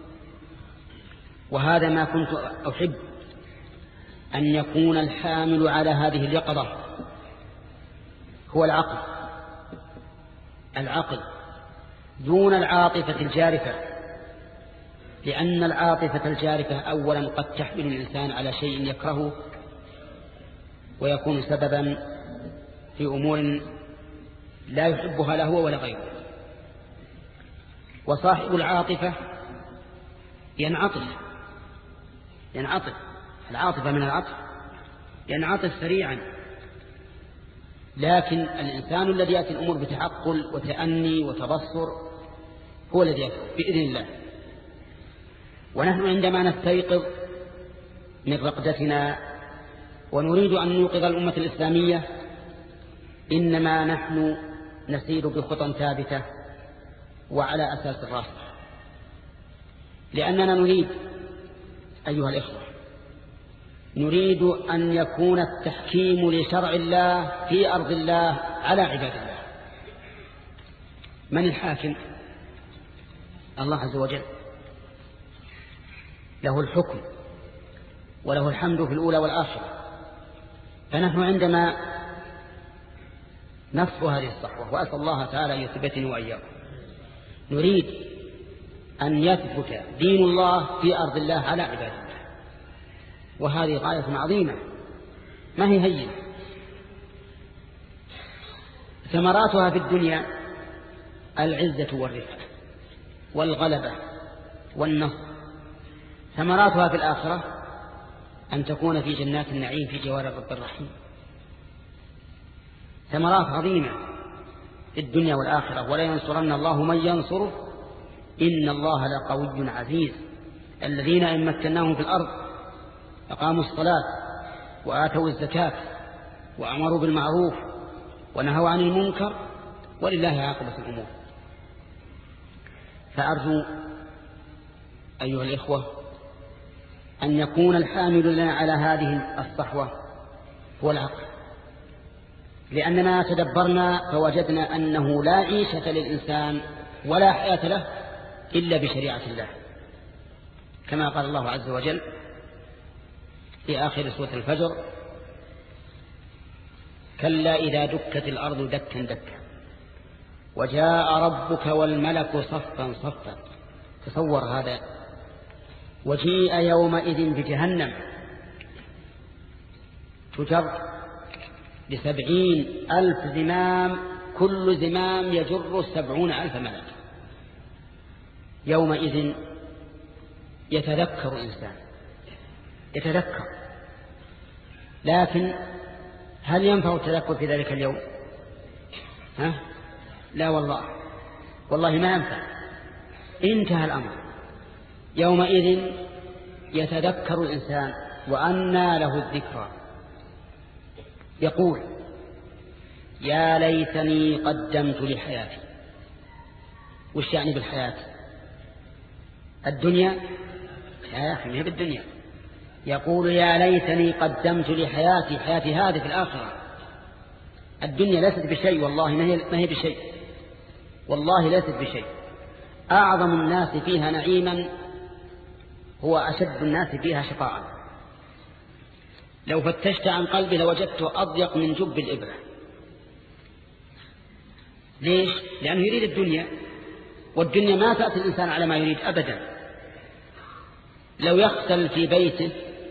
وهذا ما كنت أحب أن يكون الحامل على هذه اليقظة هو العقل العقل دون العاطفة الجارفة، لأن العاطفة الجارفة أولا قد تحمل الإنسان على شيء يكرهه ويكون سببا في أمور لا يحبها لا هو ولا غيره. وصاحب العاطفة ينعطف ينعطف العاطفة من العطف ينعطف سريعا، لكن الإنسان الذي يأتي الأمور بتعقل وتأني وتبصر هو الذي يأتي بإذن الله. ونحن عندما نستيقظ من رقدتنا ونريد أن نوقظ الأمة الإسلامية إنما نحن نسير بخطى ثابتة وعلى أساس الراسخ، لأننا نريد أيها الإخوة نريد أن يكون التحكيم لشرع الله في أرض الله على عباد الله. من الحاكم؟ الله عز وجل، له الحكم وله الحمد في الأولى والآخرة. فنحن عندما نصف هذه الصحوة، وأسأل الله تعالى أن يثبتني وإياكم، نريد أن يثبت دين الله في أرض الله على عباد الله، وهذه غاية عظيمة ما هي هينة. ثمراتها في الدنيا العزة والرفعة والغلبة والنصر، ثمراتها في الآخرة أن تكون في جنات النعيم في جوار الرب الرحيم. ثمرات عظيمة في الدنيا والآخرة. ولا ينصرن الله من ينصره إن الله لقوي عزيز. الذين إن مكناهم في الأرض أقاموا الصلاة وآتوا الزكاة وأمروا بالمعروف ونهوا عن المنكر ولله عاقبة الأمور. فأرجو أيها الإخوة أن يكون الحامل لنا على هذه الصحوة هو العقل، لأننا تدبرنا فوجدنا أنه لا عيشة للإنسان ولا حياة له إلا بشريعة الله، كما قال الله عز وجل في آخر سورة الفجر: كلا إذا دكت الأرض دكا دكا وجاء ربك والملك صفا صفا. تصور هذا، وجيء يومئذ بجهنم تجر بسبعين ألف زمام، كل زمام يجر سبعون ألف ملك. يومئذ يتذكر الإنسان، يتذكر، لكن هل ينفع التذكر في ذلك اليوم؟ ها؟ لا والله، والله ما ينفع، انتهى الأمر. يومئذ يتذكر الإنسان وأنى له الذكرى، يقول يا ليتني قدمت لحياتي. وش يعني بالحياة؟ الدنيا؟ يا أخي ما هي بالدنيا. يقول يا ليتني قدمت لحياتي، حياتي هذه في الآخرة. الدنيا ليست بشيء، والله ما هي, ما هي بشيء، والله ليست بشيء. أعظم الناس فيها نعيما هو أشد الناس فيها شقاء. لو فتشت عن قلبي لوجدته أضيق من جب الإبرة. ليش؟ لأنه يريد الدنيا، والدنيا ما تأتي الإنسان على ما يريد أبدا. لو يغسل في بيته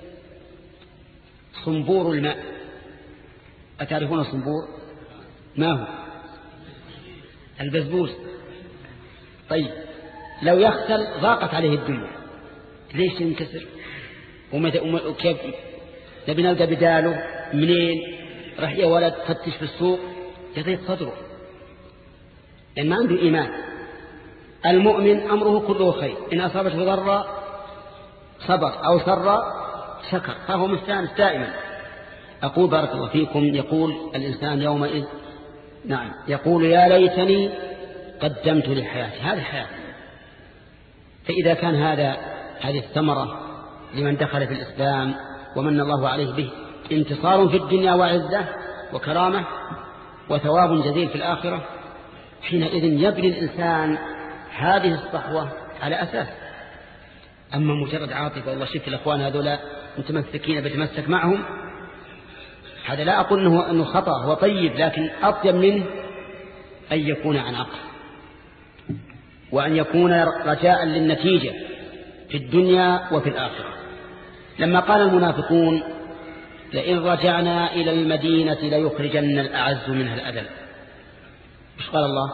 صنبور الماء، أتعرفون الصنبور؟ ما هو؟ البسبوس. طيب لو يغسل ضاقت عليه الدنيا، ليش ينكسر؟ وكيف نبي نلقى بداله منين؟ راح يا ولد فتش في السوق يضيق صدره، لأن ما عنده إيمان. المؤمن أمره كله خير، إن أصابته ضر صبر أو سر شكر، فهو مستانس دائما. أقول بارك الله فيكم، يقول الإنسان يومئذ نعم يقول يا ليتني قدمت لحياتي، هذه الحياة. فإذا كان هذا هذه الثمرة لمن دخل في الإسلام ومن الله عليه به انتصار في الدنيا وعزة وكرامة وثواب جزيل في الآخرة، حينئذ يبني الإنسان هذه الصحوة على أساس. أما مجرد عاطفة والله شفت الأخوان هذولا متمسكين بتمسك معهم، هذا لا أقول أنه, أنه خطأ، هو طيب، لكن أطيب منه أن يكون عن عقل، وأن يكون رجاء للنتيجة في الدنيا وفي الآخرة. لما قال المنافقون لئن رجعنا إلى المدينة ليخرجن الأعز منها الأذل، وش قال الله؟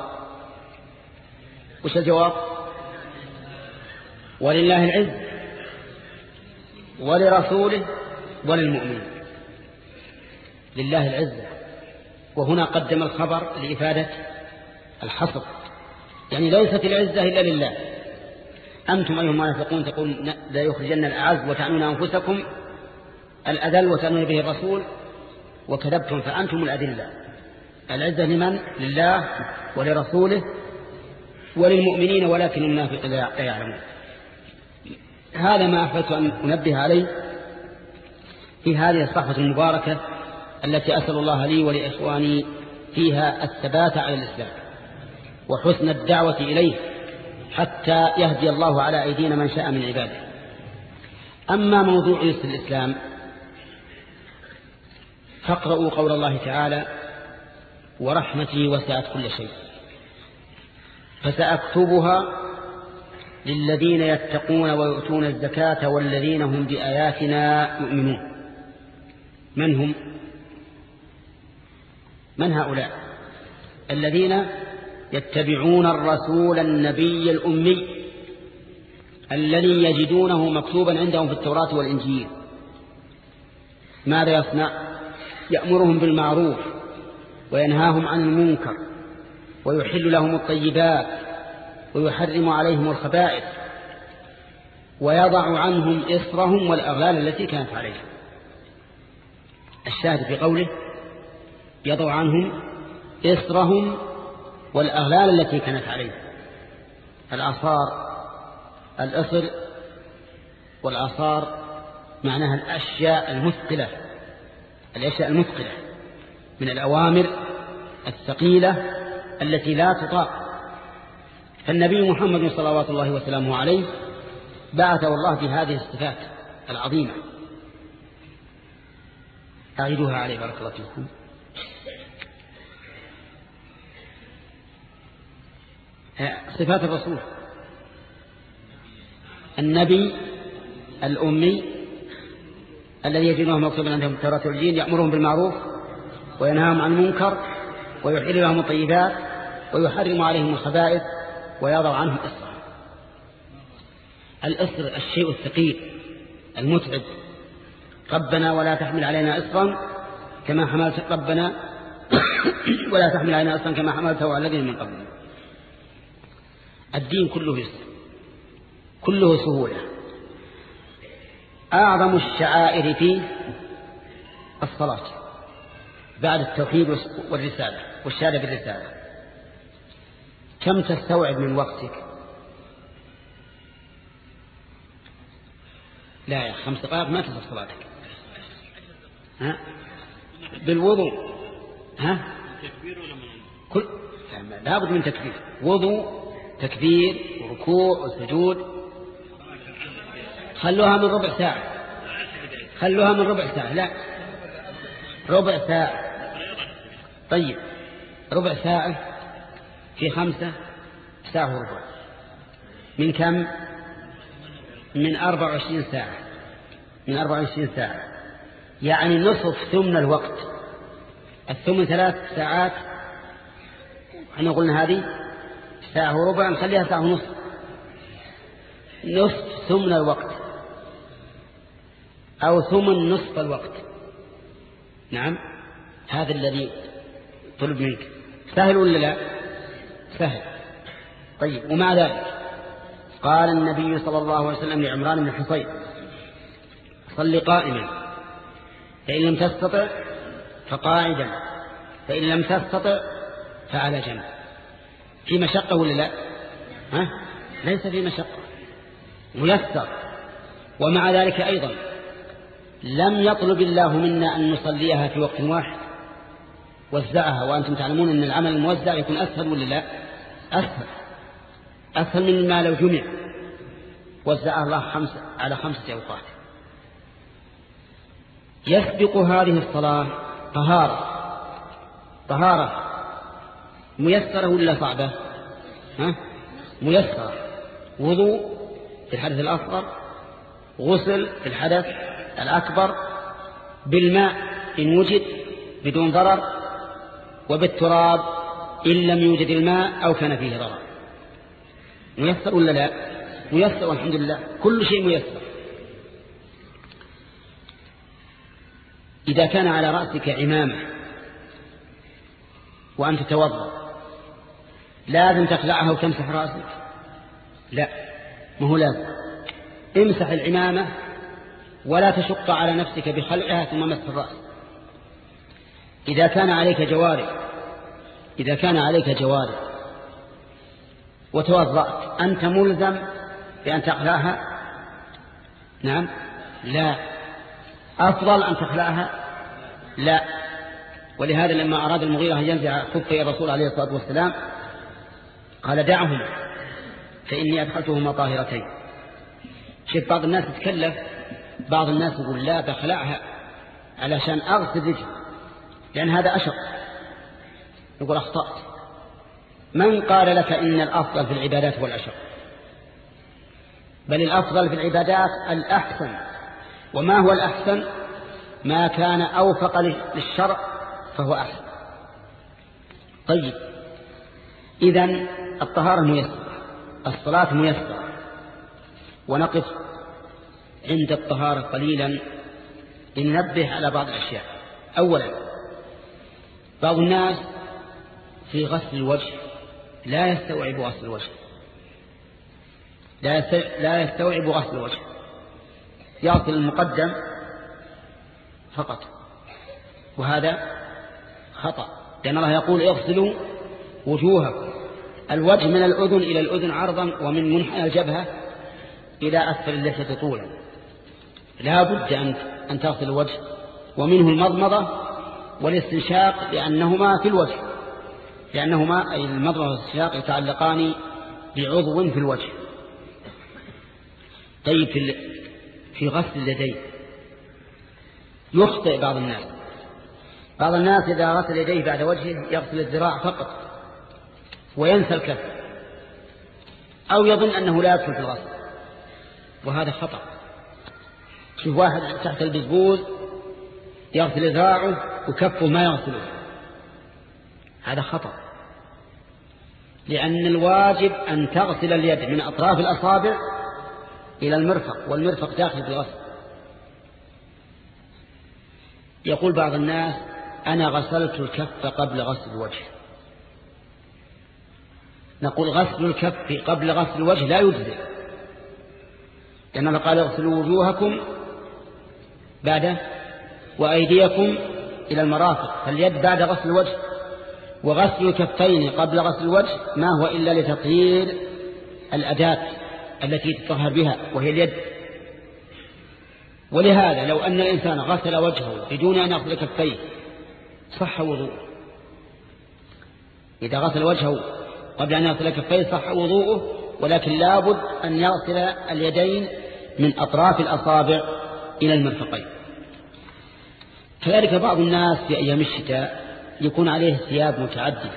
وش الجواب؟ ولله العز ولرسوله وللمؤمنين. لله العزة، وهنا قدم الخبر لإفادة الحصر، يعني ليست العزة إلا لله. أنتم أيها المنافقون تقول لا يخرجن الأعز وتعنون أنفسكم الأذل وتعنون به الرسول وكذبتم، فأنتم الأذلة. العزة لمن؟ لله ولرسوله وللمؤمنين، ولكن المنافق لا يعلمون. هذا ما أحببت أن أنبه عليه في هذه الصحفة المباركة التي أسأل الله لي ولإخواني فيها الثبات على الإسلام وحسن الدعوة إليه حتى يهدي الله على أيدينا من شاء من عباده. أما موضوع يسر الإسلام فاقرأوا قول الله تعالى ورحمتي وسعت كل شيء فسأكتبها للذين يتقون ويؤتون الزكاة والذين هم بآياتنا يؤمنون. من هم؟ من هؤلاء؟ الذين يتبعون الرسول النبي الأمي الذي يجدونه مكتوبا عندهم في التوراة والإنجيل. ماذا يصنع؟ يأمرهم بالمعروف وينهاهم عن المنكر ويحل لهم الطيبات ويحرم عليهم الخبائث ويضع عنهم إصرهم والأغلال التي كانت عليهم. الشاهد في قوله يضع عنهم إصرهم والأغلال التي كانت عليهم. الآثار، الإصر والآثار معناها الأشياء المثقلة، الأشياء المثقلة من الأوامر الثقيلة التي لا تطاق. فالنبي محمد صلوات الله وسلامه عليه بعثه الله بهذه الصفات العظيمة. أعيدوها عليه بارك الله فيكم. صفات الرسول: النبي الأمي الذي يجدونه مكتوبا عندهم في التوراة والإنجيل، يأمرهم بالمعروف وينهاهم عن المنكر ويحل لهم الطيبات ويحرم عليهم الخبائث ويضع عنهم إصرهم. الإصر الشيء الثقيل المتعب. ربنا ولا تحمل علينا إصرا كما حملت ربنا ولا تحمل علينا إصرا كما حملته على الذين من قبلنا. الدين كله يسر، كله سهولة. أعظم الشعائر فيه الصلاة بعد التوحيد والرسالة والشهادة بالرسالة. كم تستوعب من وقتك؟ لا يا خمس دقائق ما تصل صلاتك. ها بالوضوء ها كل لابد من تكبير، وضوء تكبير وركوع وسجود. خلوها من ربع ساعة، خلوها من ربع ساعة، لا ربع ساعة. طيب ربع ساعة في خمسة ساعة وربع من كم؟ من أربع وعشرين ساعة، من أربع وعشرين ساعة، يعني نصف ثمن الوقت. الثمن ثلاث ساعات، احنا قلنا هذه ساعة وربع، نخليها ساعة ونصف، نصف ثمن الوقت أو ثمن نصف الوقت. نعم هذا الذي طلب منك. سهل ولا لا؟ سهل. طيب ومع ذلك قال النبي صلى الله عليه وسلم لعمران بن حصين: صل قائما، فإن لم تستطع فقاعدا، فإن لم تستطع فعلى جنب. في مشقة ولا لا؟ ها؟ ليس في مشقة، ميسر. ومع ذلك أيضا لم يطلب الله منا أن نصليها في وقت واحد، وزعها. وأنتم تعلمون أن العمل الموزع يكون أسهل ولا لا؟ أسهل، أسهل من ما لو جمع. وزعها الله خمس على خمسة أوقات. يسبق هذه الصلاة طهارة. طهارة ميسرة ولا صعبة؟ ها؟ ميسرة. وضوء في الحدث الأصغر، غسل في الحدث الأكبر، بالماء إن وجد بدون ضرر، وبالتراب إن لم يوجد الماء أو كان فيه ضرر. ميسر ولا لا؟ ميسر والحمد لله، كل شيء ميسر. إذا كان على رأسك عمامة وأن تتوضأ، لازم تخلعها وتمسح رأسك؟ لا، ما هو لازم. امسح العمامة ولا تشق على نفسك بخلعها ثم مسح الرأس. إذا كان عليك جوارح إذا كان عليك جوارح وتوضأت، أنت ملزم بأن تخلعها؟ نعم. لا. أفضل أن تخلعها؟ لا. ولهذا لما أراد المغيرة أن ينزع خفي الرسول عليه الصلاة والسلام قال: دعهما فإني أدخلتهما طاهرتين. شوف، بعض الناس يتكلف، بعض الناس يقول: لا بخلعها علشان أغسل رجل لأن هذا أشق. يقول: أخطأت. من قال لك إن الأفضل في العبادات هو الأشق؟ بل الأفضل في العبادات الأحسن. وما هو الأحسن؟ ما كان أوفق للشرع فهو أحسن. طيب، إذن الطهارة ميسرة، الصلاة ميسرة. ونقف عند الطهارة قليلا لننبه على بعض الأشياء. أولا، بعض الناس في غسل الوجه لا يستوعب غسل الوجه لا يستوعب غسل الوجه يغسل المقدم فقط، وهذا خطأ، لأن الله يقول: اغسلوا وجوهكم. الوجه من الأذن إلى الأذن عرضا، ومن منحنى الجبهة إلى أسفل اللحية طولا. لا بد أن تغسل الوجه، ومنه المضمضة والاستنشاق، لأنهما في الوجه، لأنهما أي المضمضة والاستنشاق يتعلقان بعضو في الوجه. طيب، في في غسل اليدين يخطئ بعض الناس بعض الناس إذا غسل يديه بعد وجهه يغسل الذراع فقط وينسى الكف، أو يظن أنه لا يدخل في الغسل، وهذا خطأ. شوف واحد تحت البزبوز يغسل ذراعه وكفه ما يغسله، هذا خطأ، لأن الواجب أن تغسل اليد من أطراف الأصابع إلى المرفق، والمرفق داخل في الغسل. يقول بعض الناس أنا غسلت الكف قبل غسل الوجه. نقول غسل الكف قبل غسل الوجه لا يجزئ، لأن الله قال اغسلوا وجوهكم بعد وأيديكم إلى المرافق، فاليد بعد غسل الوجه. وغسل الكفين قبل غسل الوجه ما هو إلا لتطهير الأداة التي تطهر بها وهي اليد. ولهذا لو أن الإنسان غسل وجهه بدون أن يغسل كفيه صح وضوءه. إذا غسل وجهه قبل أن يغسل كفيه صح وضوءه، ولكن لابد أن يغسل اليدين من أطراف الأصابع إلى المرفقين. كذلك بعض الناس في أيام الشتاء يكون عليه ثياب متعددة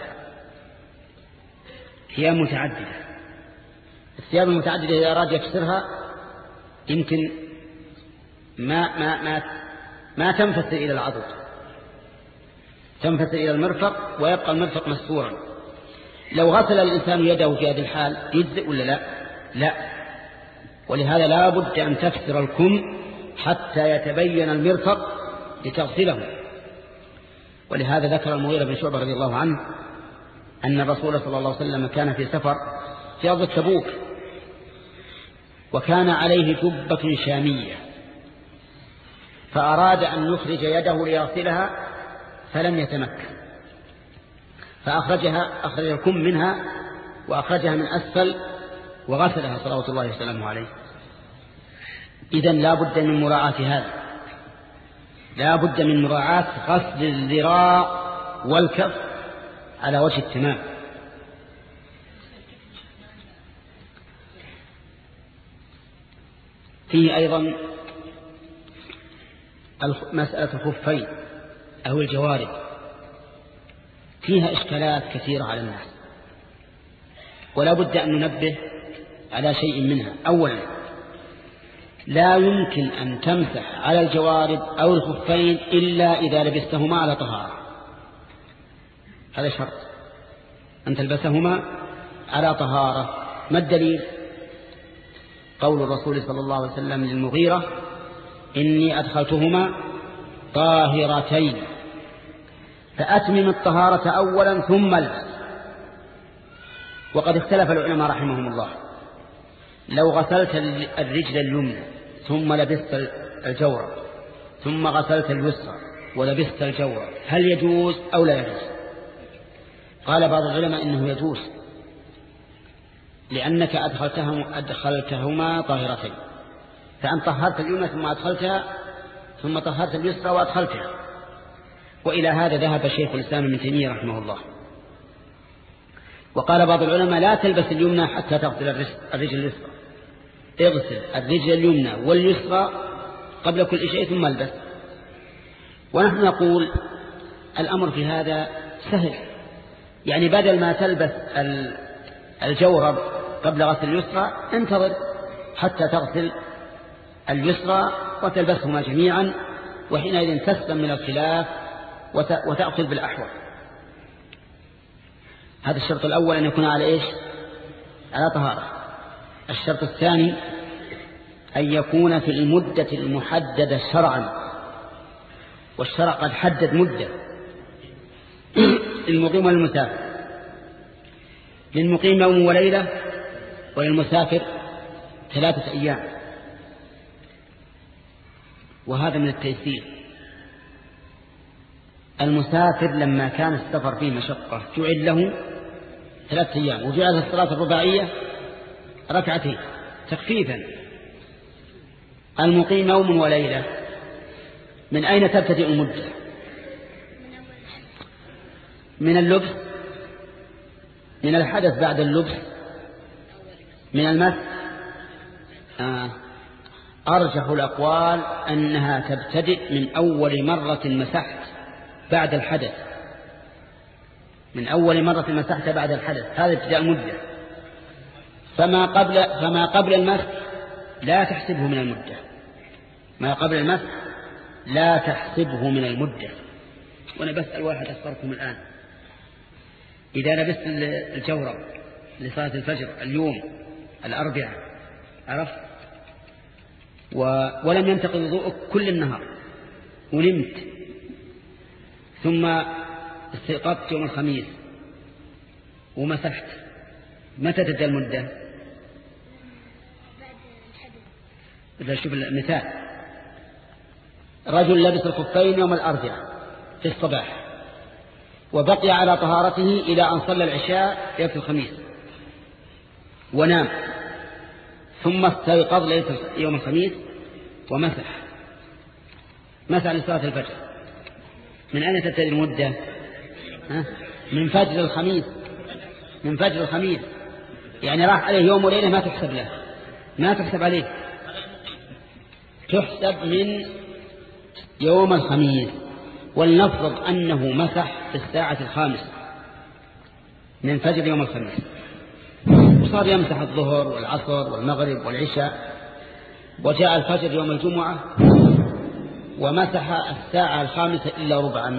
ثياب متعددة الثياب المتعددة إذا أراد يكسرها يمكن ما ما ما ما تنفصل إلى العضد، تنفصل إلى المرفق ويبقى المرفق مستورا. لو غسل الإنسان يده في هذه الحال يجزئ ولا لا؟ لا. ولهذا لا بد أن تكسر الكم حتى يتبين المرفق لتغسله. ولهذا ذكر المغيرة بن شعبة رضي الله عنه أن الرسول صلى الله عليه وسلم كان في سفر في أرض تبوك، وكان عليه جبة شامية، فأراد أن يخرج يده ليغسلها فلم يتمكن، فأخرجها أخرج الكم منها وأخرجها من أسفل وغسلها صلوات الله وسلامه عليه. إذن لا بد من مراعاة هذا، لا بد من مراعاة غسل الذراع والكف على وجه التمام. فيه أيضا مسألة الخفين أو الجوارب، فيها إشكالات كثيرة على الناس، ولا بد أن ننبه على شيء منها. أولا لا يمكن أن تمسح على الجوارب أو الخفين إلا إذا لبستهما على طهارة، هذا شرط أن تلبسهما على طهارة. ما الدليل؟ قول الرسول صلى الله عليه وسلم للمغيرة إني أدخلتهما طاهرتين فأتمم الطهارة أولا ثم البس. وقد اختلف العلماء رحمهم الله، لو غسلت الرجل اليمنى ثم لبست الجورب ثم غسلت اليسرى ولبست الجورب هل يجوز أو لا يجوز؟ قال بعض العلماء إنه يجوز، لأنك أدخلتهما, أدخلتهما طاهرتين، فأن طهرت اليمنى ثم أدخلتها ثم طهرت اليسرى وأدخلتها. وإلى هذا ذهب شيخ الإسلام ابن تيمية رحمه الله. وقال بعض العلماء لا تلبس اليمنى حتى تغسل الرجل اليسرى، اغسل الرجل اليمنى واليسرى قبل كل شيء ثم البس. ونحن نقول الأمر في هذا سهل، يعني بدل ما تلبس الجورب قبل غسل اليسرى انتظر حتى تغسل اليسرى وتلبسهما جميعا، وحينئذ تسلم من الخلاف وتأخذ بالأحوال. هذا الشرط الأول أن يكون على إيش؟ على طهارة. الشرط الثاني أن يكون في المدة المحددة شرعا، والشرع قد حدد مدة للمقيم والمسافر. للمقيم يوم وليلة، وللمسافر ثلاثة أيام. وهذا من التيسير. المسافر لما كان السفر فيه مشقة جعل له ثلاثة أيام، وجعل الصلاة الرباعية ركعتين تخفيفا. المقيم يوم وليلة من أين تبتدئ المدة؟ من اللبس، من الحدث بعد اللبس، من المس. آه. أرجح الأقوال أنها تبتدئ من أول مرة مسحت بعد الحدث، من أول مرة مسحت بعد الحدث، هذا ابتداء المدة. فما قبل فما قبل المسح لا تحسبه من المدة، ما قبل المسح لا تحسبه من المدة. وأنا بسأل واحد أخبركم الآن، إذا لبست الجورب لصلاة الفجر اليوم الأربعاء، عرفت ولم ينتقض وضوءك كل النهار ونمت، ثم استيقظت يوم الخميس ومسحت، متى تبدأ المدة؟ إذا شوف المثال، رجل لبس الخفين يوم الأربعاء في الصباح وبقي على طهارته إلى أن صلى العشاء ليلة الخميس ونام، ثم استيقظ ليلة يوم الخميس ومسح مسح لصلاة الفجر. من أين تبتدئ المدة؟ ها؟ من فجر الخميس، من فجر الخميس، يعني راح عليه يوم وليلة ما تحسب له، ما تحسب عليه، تحسب من يوم الخميس. ولنفرض أنه مسح في الساعة الخامسة من فجر يوم الخميس، وصار يمسح الظهر والعصر والمغرب والعشاء، وجاء الفجر يوم الجمعة ومسح الساعة الخامسة إلا ربعا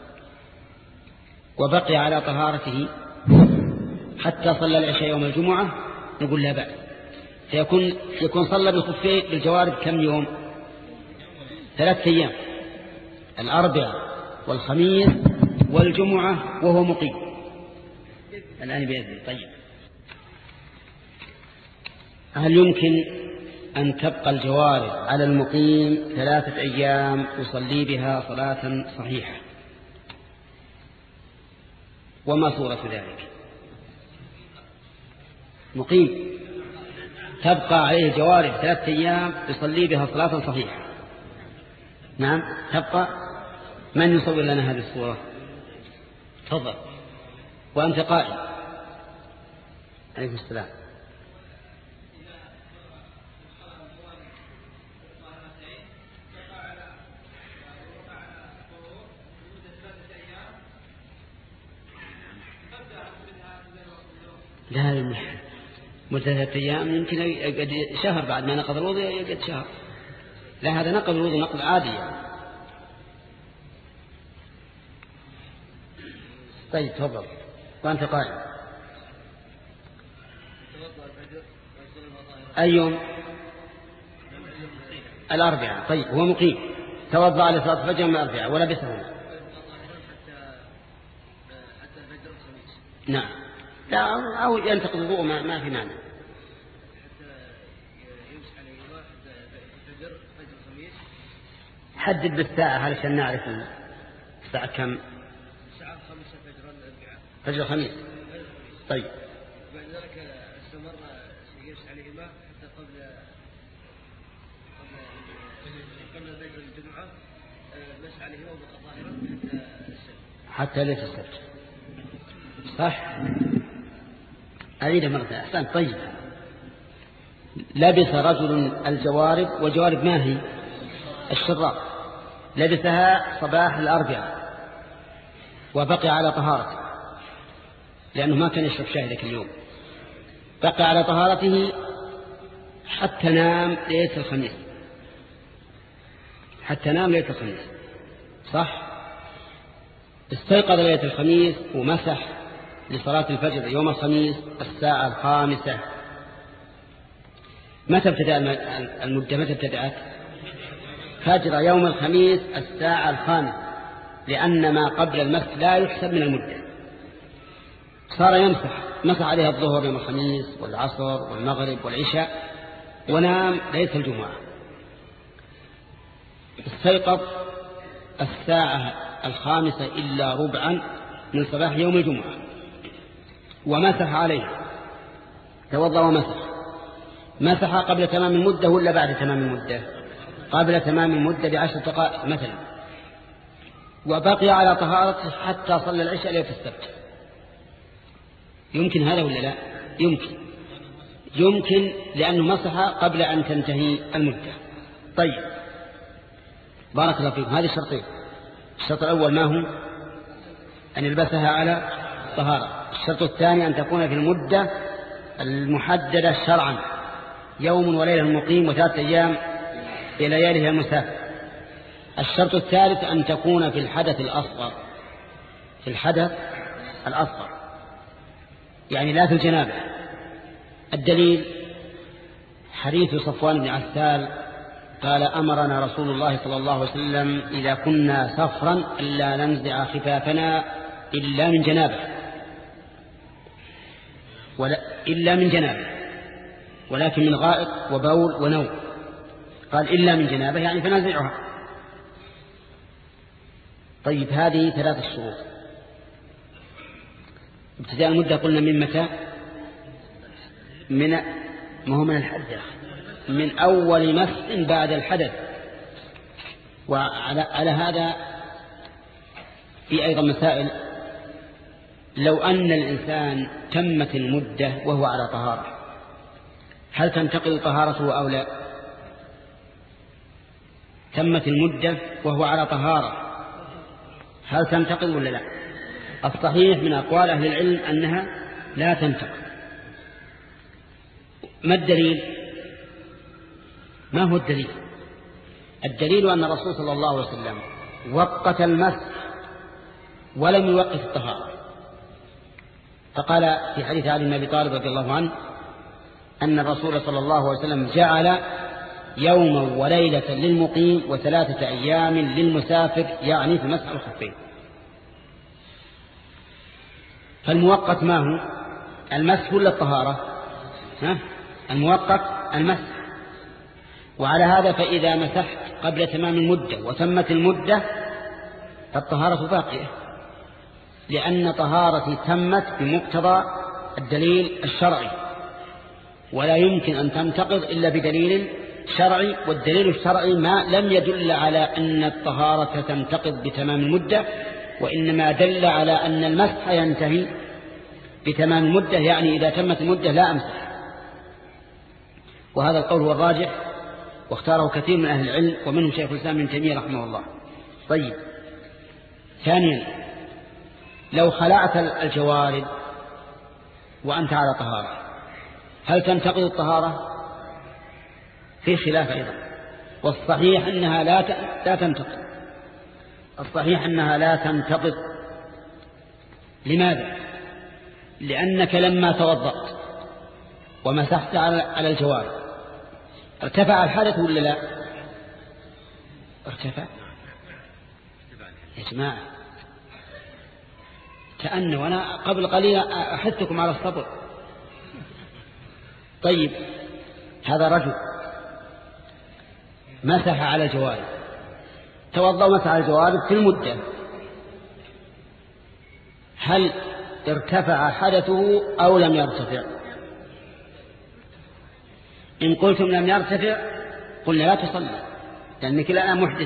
وبقي على طهارته حتى صلى العشاء يوم الجمعة، نقول لا بأس، فيكون يكون صلى بالخفين بالجوارب كم يوم؟ ثلاثة أيام، الأربعاء والخميس والجمعة وهو مقيم. الآن بإذن. طيب، هل يمكن أن تبقى الجوارب على المقيم ثلاثة أيام يصلي بها صلاة صحيحة؟ وما صورة ذلك؟ مقيم تبقى عليه جوارب ثلاثة أيام يصلي بها صلاة صحيحة. نعم تبقى. من يصور لنا هذه الصورة؟ تفضل. وأنت قائم. عليكم السلام. لا، مدة ثلاثة أيام يمكن يقعد شهر بعد ما نقض الوضوء، يقعد شهر. لا، هذا نقض الوضوء نقض عادي يعني. طيب تفضل. وأنت قائم. أي يوم؟ الأربعاء. طيب هو مقيم، توضأ لصلاة الفجر من الأربعاء ولبسه. نعم. لا، أو ينتقض الوضوء ما, ما في معنى. حدد بالساعة علشان نعرف الساعة كم. الساعة خمسة فجر الأربعاء. فجر الخميس. طيب. بعد ذلك استمر يمسح عليهما حتى قبل قبل قبل فجر الجمعة، مسح عليهما وبقى ظاهرا حتى السبت. حتى ليلة السبت. صح. أعيد مرة. أحسن. طيب، لبس رجل الجوارب، والجوارب ما هي؟ الشراب. لبسها صباح الأربعاء وبقي على طهارته لأنه ما كان يشرب شاي ذاك اليوم، بقي على طهارته حتى نام ليلة الخميس، حتى نام ليلة الخميس. صح. استيقظ ليلة الخميس ومسح لصلاة الفجر يوم الخميس الساعة الخامسة. متى ابتدأ المدة؟ متى ابتدأت؟ فجر يوم الخميس الساعة الخامسة، لأن ما قبل المسح لا يحسب من المدة. صار يمسح، مسح عليها الظهر يوم الخميس والعصر والمغرب والعشاء ونام ليلة الجمعة. استيقظ الساعة الخامسة إلا ربعا من صباح يوم الجمعة ومسح عليه، توضأ ومسح. مسح قبل تمام المدة ولا بعد تمام المدة؟ قبل تمام المدة بعشر دقائق مثلا، وبقي على طهارته حتى صلى العشاء ليلة السبت. يمكن هذا ولا لا؟ يمكن. يمكن لأنه مسح قبل أن تنتهي المدة. طيب، بارك الله فيكم. هذه الشرطين. الشرط الأول ما هو؟ أن يلبسها على طهارة. الشرط الثاني أن تكون في المدة المحددة شرعا، يوم وليلة المقيم وثلاثة أيام في ليالها المسافر. الشرط الثالث أن تكون في الحدث الأصغر، في الحدث الأصغر يعني لا في الجنابة. الدليل حديث صفوان بن عسال قال أمرنا رسول الله صلى الله عليه وسلم إذا كنا سفرا ألا ننزع خفافنا إلا من جنابه ولا إلا من جنابه ولكن من غائط وبول ونوم. قال إلا من جنابه يعني فنزعها. طيب هذه ثلاث الشروط. ابتداء المدة قلنا من متى؟ من ما هو من الحدث، من أول مس بعد الحدث. وعلى على هذا في أيضا مسائل. لو أن الإنسان تمت المدة وهو على طهارة هل تنتقل طهارته أو لا؟ تمت المدة وهو على طهارة هل تنتقل ولا لا؟ الصحيح من أقوال أهل العلم أنها لا تنتقل. ما الدليل؟ ما هو الدليل؟ الدليل أن الرسول صلى الله عليه وسلم وقت المس ولم يوقف الطهارة. فقال في حديث علي بن أبي طالب رضي الله عنه أن الرسول صلى الله عليه وسلم جعل يوما وليلة للمقيم وثلاثة أيام للمسافر، يعني في مسح الخفين. فالموقت ما هو؟ المسح ولا الطهارة؟ ها؟ الموقت المسح. وعلى هذا فإذا مسحت قبل تمام المدة وتمت المدة فالطهارة باقية، لأن طهارتي تمت بمقتضى الدليل الشرعي، ولا يمكن أن تنتقض إلا بدليل شرعي. والدليل الشرعي ما لم يدل على أن الطهارة تنتقض بتمام المدة، وإنما دل على أن المسح ينتهي بتمام المدة، يعني إذا تمت المدة لا أمسح. وهذا القول هو الراجح واختاره كثير من أهل العلم ومنهم شيخ الإسلام ابن تيمية رحمه الله. طيب ثانيا، لو خلعت الجوارب وأنت على طهارة هل تنتقض الطهارة؟ في خلاف أيضا، والصحيح أنها لا لا تنتقض. الصحيح أنها لا تنتقض. لماذا؟ لأنك لما توضأت ومسحت على الجوارب ارتفع الحدث ولا لا؟ ارتفع يا جماعة. كأن وأنا قبل قليل أحثكم على الصبر. طيب هذا رجل مسح على الجوارب، توضأ ومسح على الجوارب في المدة، هل ارتفع حدثه أو لم يرتفع؟ إن قلتم لم يرتفع قلنا لا تصلي لأنك الآن محدث،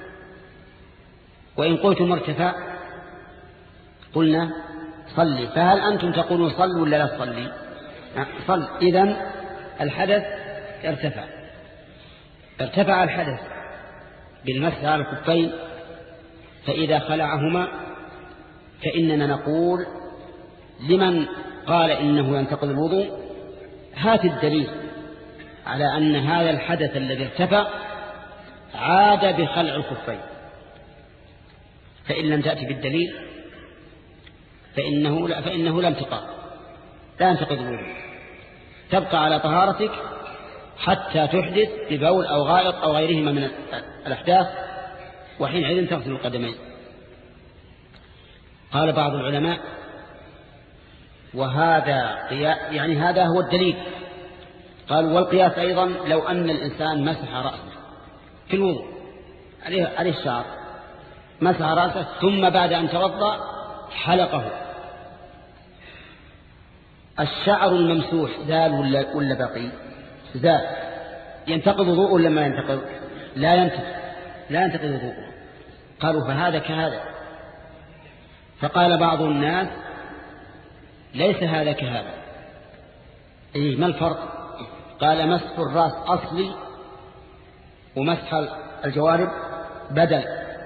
وإن قلتم ارتفع قلنا صلي. فهل أنتم تقولون صلوا ولا لا تصلي؟ صل. إذن الحدث ارتفع ارتفع الحدث بالمسح على الخفين، فإذا خلعهما فإننا نقول لمن قال إنه ينتقض الوضوء هات الدليل على أن هذا الحدث الذي ارتفع عاد بخلع الخفين. فإن لم تأتي بالدليل فإنه لا فإنه لا انتقاض، لا ينتقض الوضوء، تبقى على طهارتك حتى تحدث ببول أو غائط أو غيرهما من الأحداث، وحينئذ تغسل القدمين. قال بعض العلماء وهذا يعني هذا هو الدليل. قالوا والقياس أيضا لو أن الإنسان مسح رأسه في الوضوء عليه عليه الشعر، مسح رأسه ثم بعد أن توضأ حلقه، الشعر الممسوح زال ولا, ولا بقي؟ زال. ينتقض وضوءه ولا ما ينتقض؟ لا ينتقض لا ينتقض وضوءه. قالوا فهذا كهذا. فقال بعض الناس ليس هذا كهذا. إيه ما الفرق؟ قال مسح الرأس أصلي ومسح الجوارب بدل،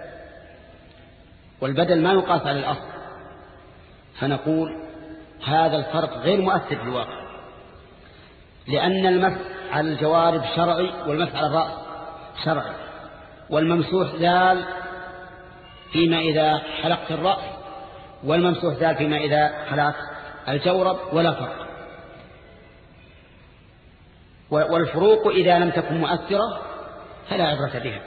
والبدل ما يقاس على الأصل. فنقول هذا الفرق غير مؤثر في الواقع، لأن المسح على الجوارب شرعي والمسح على الرأس شرعي، والممسوح زال فيما إذا حلقت الرأس، والممسوح زال فيما إذا حلقت الجورب، ولا فرق. والفروق إذا لم تكن مؤثرة فلا عبرة بها.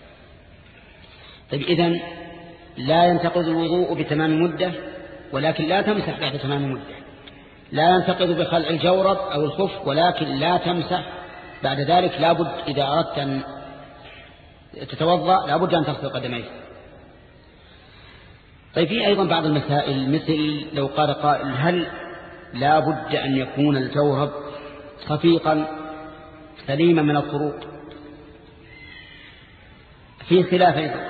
طيب إذن لا ينتقض الوضوء بتمام المدة، ولكن لا تمسح بعد تمام المدة. لا ينتقض بخلع الجورب أو الخف، ولكن لا تمسح بعد ذلك. لابد إذا أردت أن تتوضأ لابد أن تغسل قدميك. طيب في أيضا بعض المسائل، مثل لو قال قائل هل لابد أن يكون الجورب صفيقا سليما من الخروق؟ في خلاف أيضا.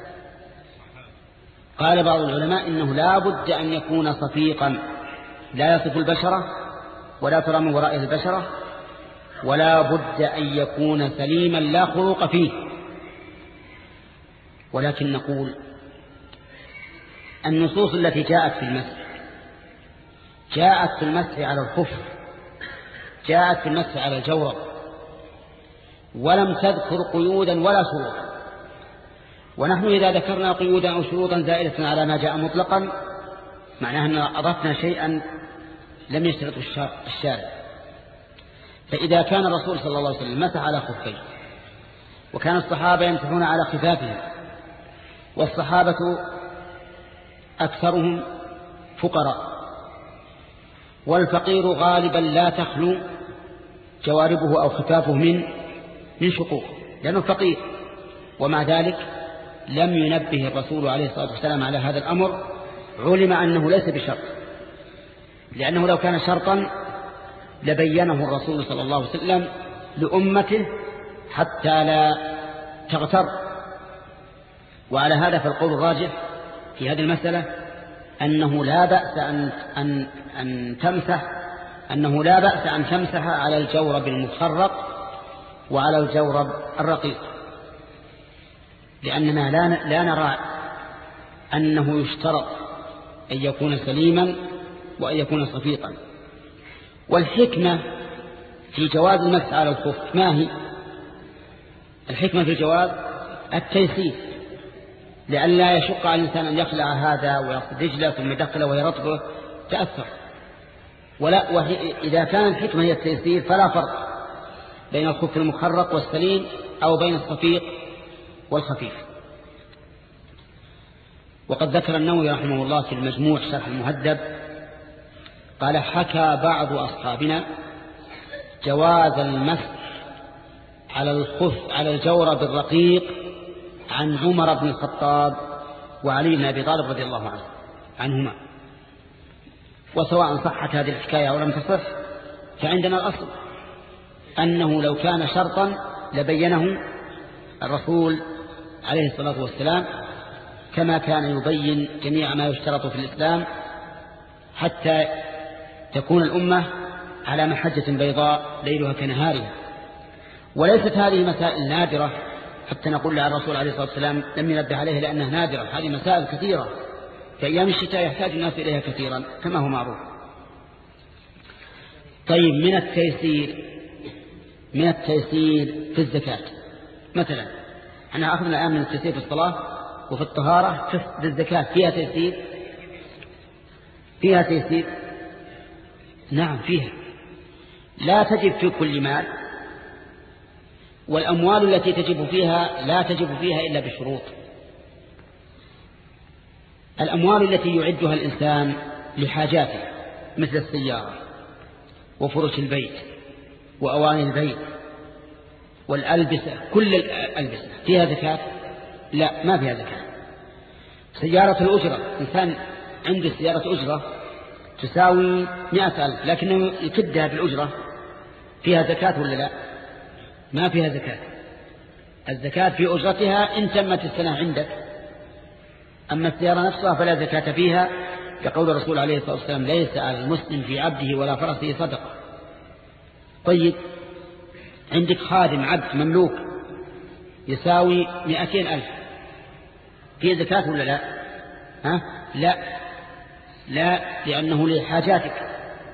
قال بعض العلماء إنه لابد أن يكون صفيقا لا يصف البشرة ولا ترى من ورائه البشرة، ولا بد أن يكون سليما لا خروق فيه. ولكن نقول النصوص التي جاءت في المسح جاءت في المسح على الخف، جاءت في المسح على الجورب، ولم تذكر قيودا ولا شروطا. ونحن إذا ذكرنا قيودا أو شروطا زائدة على ما جاء مطلقا معناها أن أضفنا شيئا لم يشترط الشارع. فإذا كان الرسول صلى الله عليه وسلم مسح على خفيه، وكان الصحابة يمسحون على خفافهم، والصحابة أكثرهم فقراء، والفقير غالبا لا تخلو جواربه أو خفافه من من شقوق لأنه فقير، ومع ذلك لم ينبه الرسول عليه الصلاة والسلام على هذا الأمر، علم أنه ليس بشرط، لأنه لو كان شرطا لبينه الرسول صلى الله عليه وسلم لأمته حتى لا تغتر. وعلى هذا فالقول الراجح في هذه المسألة أنه لا بأس أن, أن, أن تمسح أنه لا بأس أن تمسح على الجورب المخرق وعلى الجورب الرقيق، لأننا لا, لا نرى أنه يشترط أن يكون سليما وأن يكون صفيقا. والحكمة في جواز المسح على الخف ما هي؟ الحكمة في الجواز التيسير، لئلا يشق على الإنسان أن يخلع هذا ويأخذ رجله ثم يدخله ويرطبه تأثر. ولا وإذا كان الحكمة هي التيسير فلا فرق بين الخف المخرق والسليم أو بين الصفيق والخفيف. وقد ذكر النووي رحمه الله في المجموع شرح المهذب قال حكى بعض أصحابنا جواز المسح على الخف على الجورب الرقيق عن عمر بن الخطاب وعلي بن أبي طالب رضي الله عنه عنهما. وسواء صحت هذه الحكاية أو لم تصح فعندنا الأصل أنه لو كان شرطا لبينه الرسول عليه الصلاة والسلام، كما كان يبين جميع ما يشترط في الإسلام حتى تكون الأمة على محجة بيضاء ليلها كنهارها. وليست هذه مسائل نادرة حتى نقول على الرسول عليه الصلاة والسلام لم ينبه عليه لأنها نادرة. هذه مسائل كثيرة في أيام الشتاء يحتاج الناس إليها كثيرا كما هو معروف. طيب من التيسير من التيسير في الزكاة مثلا، احنا أخذنا الآن من التيسير في الصلاة وفي الطهارة، في الزكاة فيها تيسير فيها تيسير نعم فيها. لا تجب في كل مال، والأموال التي تجب فيها لا تجب فيها إلا بشروط. الأموال التي يعدها الإنسان لحاجاته مثل السيارة وفرش البيت وأواني البيت والألبسة، كل الألبسة فيها زكاة؟ لا، ما فيها زكاة. سيارة الأجرة، إنسان عنده سيارة أجرة تساوي مئة ألف لكنه يكدها بالأجرة، فيها زكاة ولا لا؟ ما فيها زكاة. الزكاة في أجرتها إن تمت السنة عندك، أما السيارة نفسها فلا زكاة فيها، كقول الرسول عليه الصلاة والسلام ليس على المسلم في عبده ولا فرسه صدقة. طيب عندك خادم عبد مملوك يساوي مئتين ألف، فيه زكاة ولا لا؟ ها؟ لا لا لأنه لحاجاتك.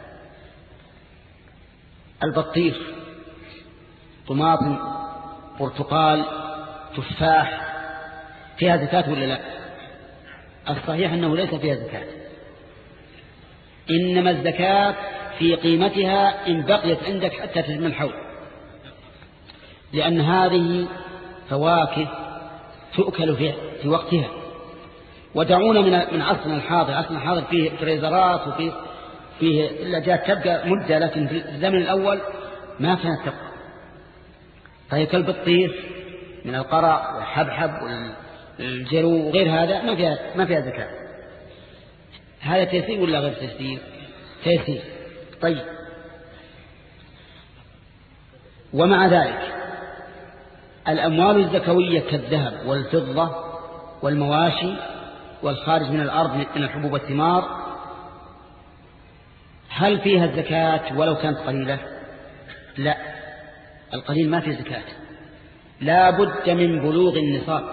البطيخ، طماطم، برتقال، تفاح، فيها زكاة ولا لا؟ الصحيح أنه ليس فيها زكاة، إنما الزكاة في قيمتها إن بقيت عندك حتى تتم الحول، لأن هذه فواكه تؤكل في, في وقتها. ودعونا من من عصرنا الحاضر. عصرنا الحاضر فيه فريزرات وفيه فيه ثلاجات تبقى مدة، لكن في الزمن الأول ما كانت تبقى. فهي كالبطيخ من القرع والحبحب والجرو وغير هذا ما فيها ما فيها زكاة. هذا تيسير ولا غير تيسير؟ تيسير. طيب، ومع ذلك الأموال الزكوية كالذهب والفضة والمواشي والخارج من الأرض من الحبوب والثمار، هل فيها الزكاة ولو كانت قليلة؟ لا، القليل ما فيه زكاة، لا بد من بلوغ النصاب.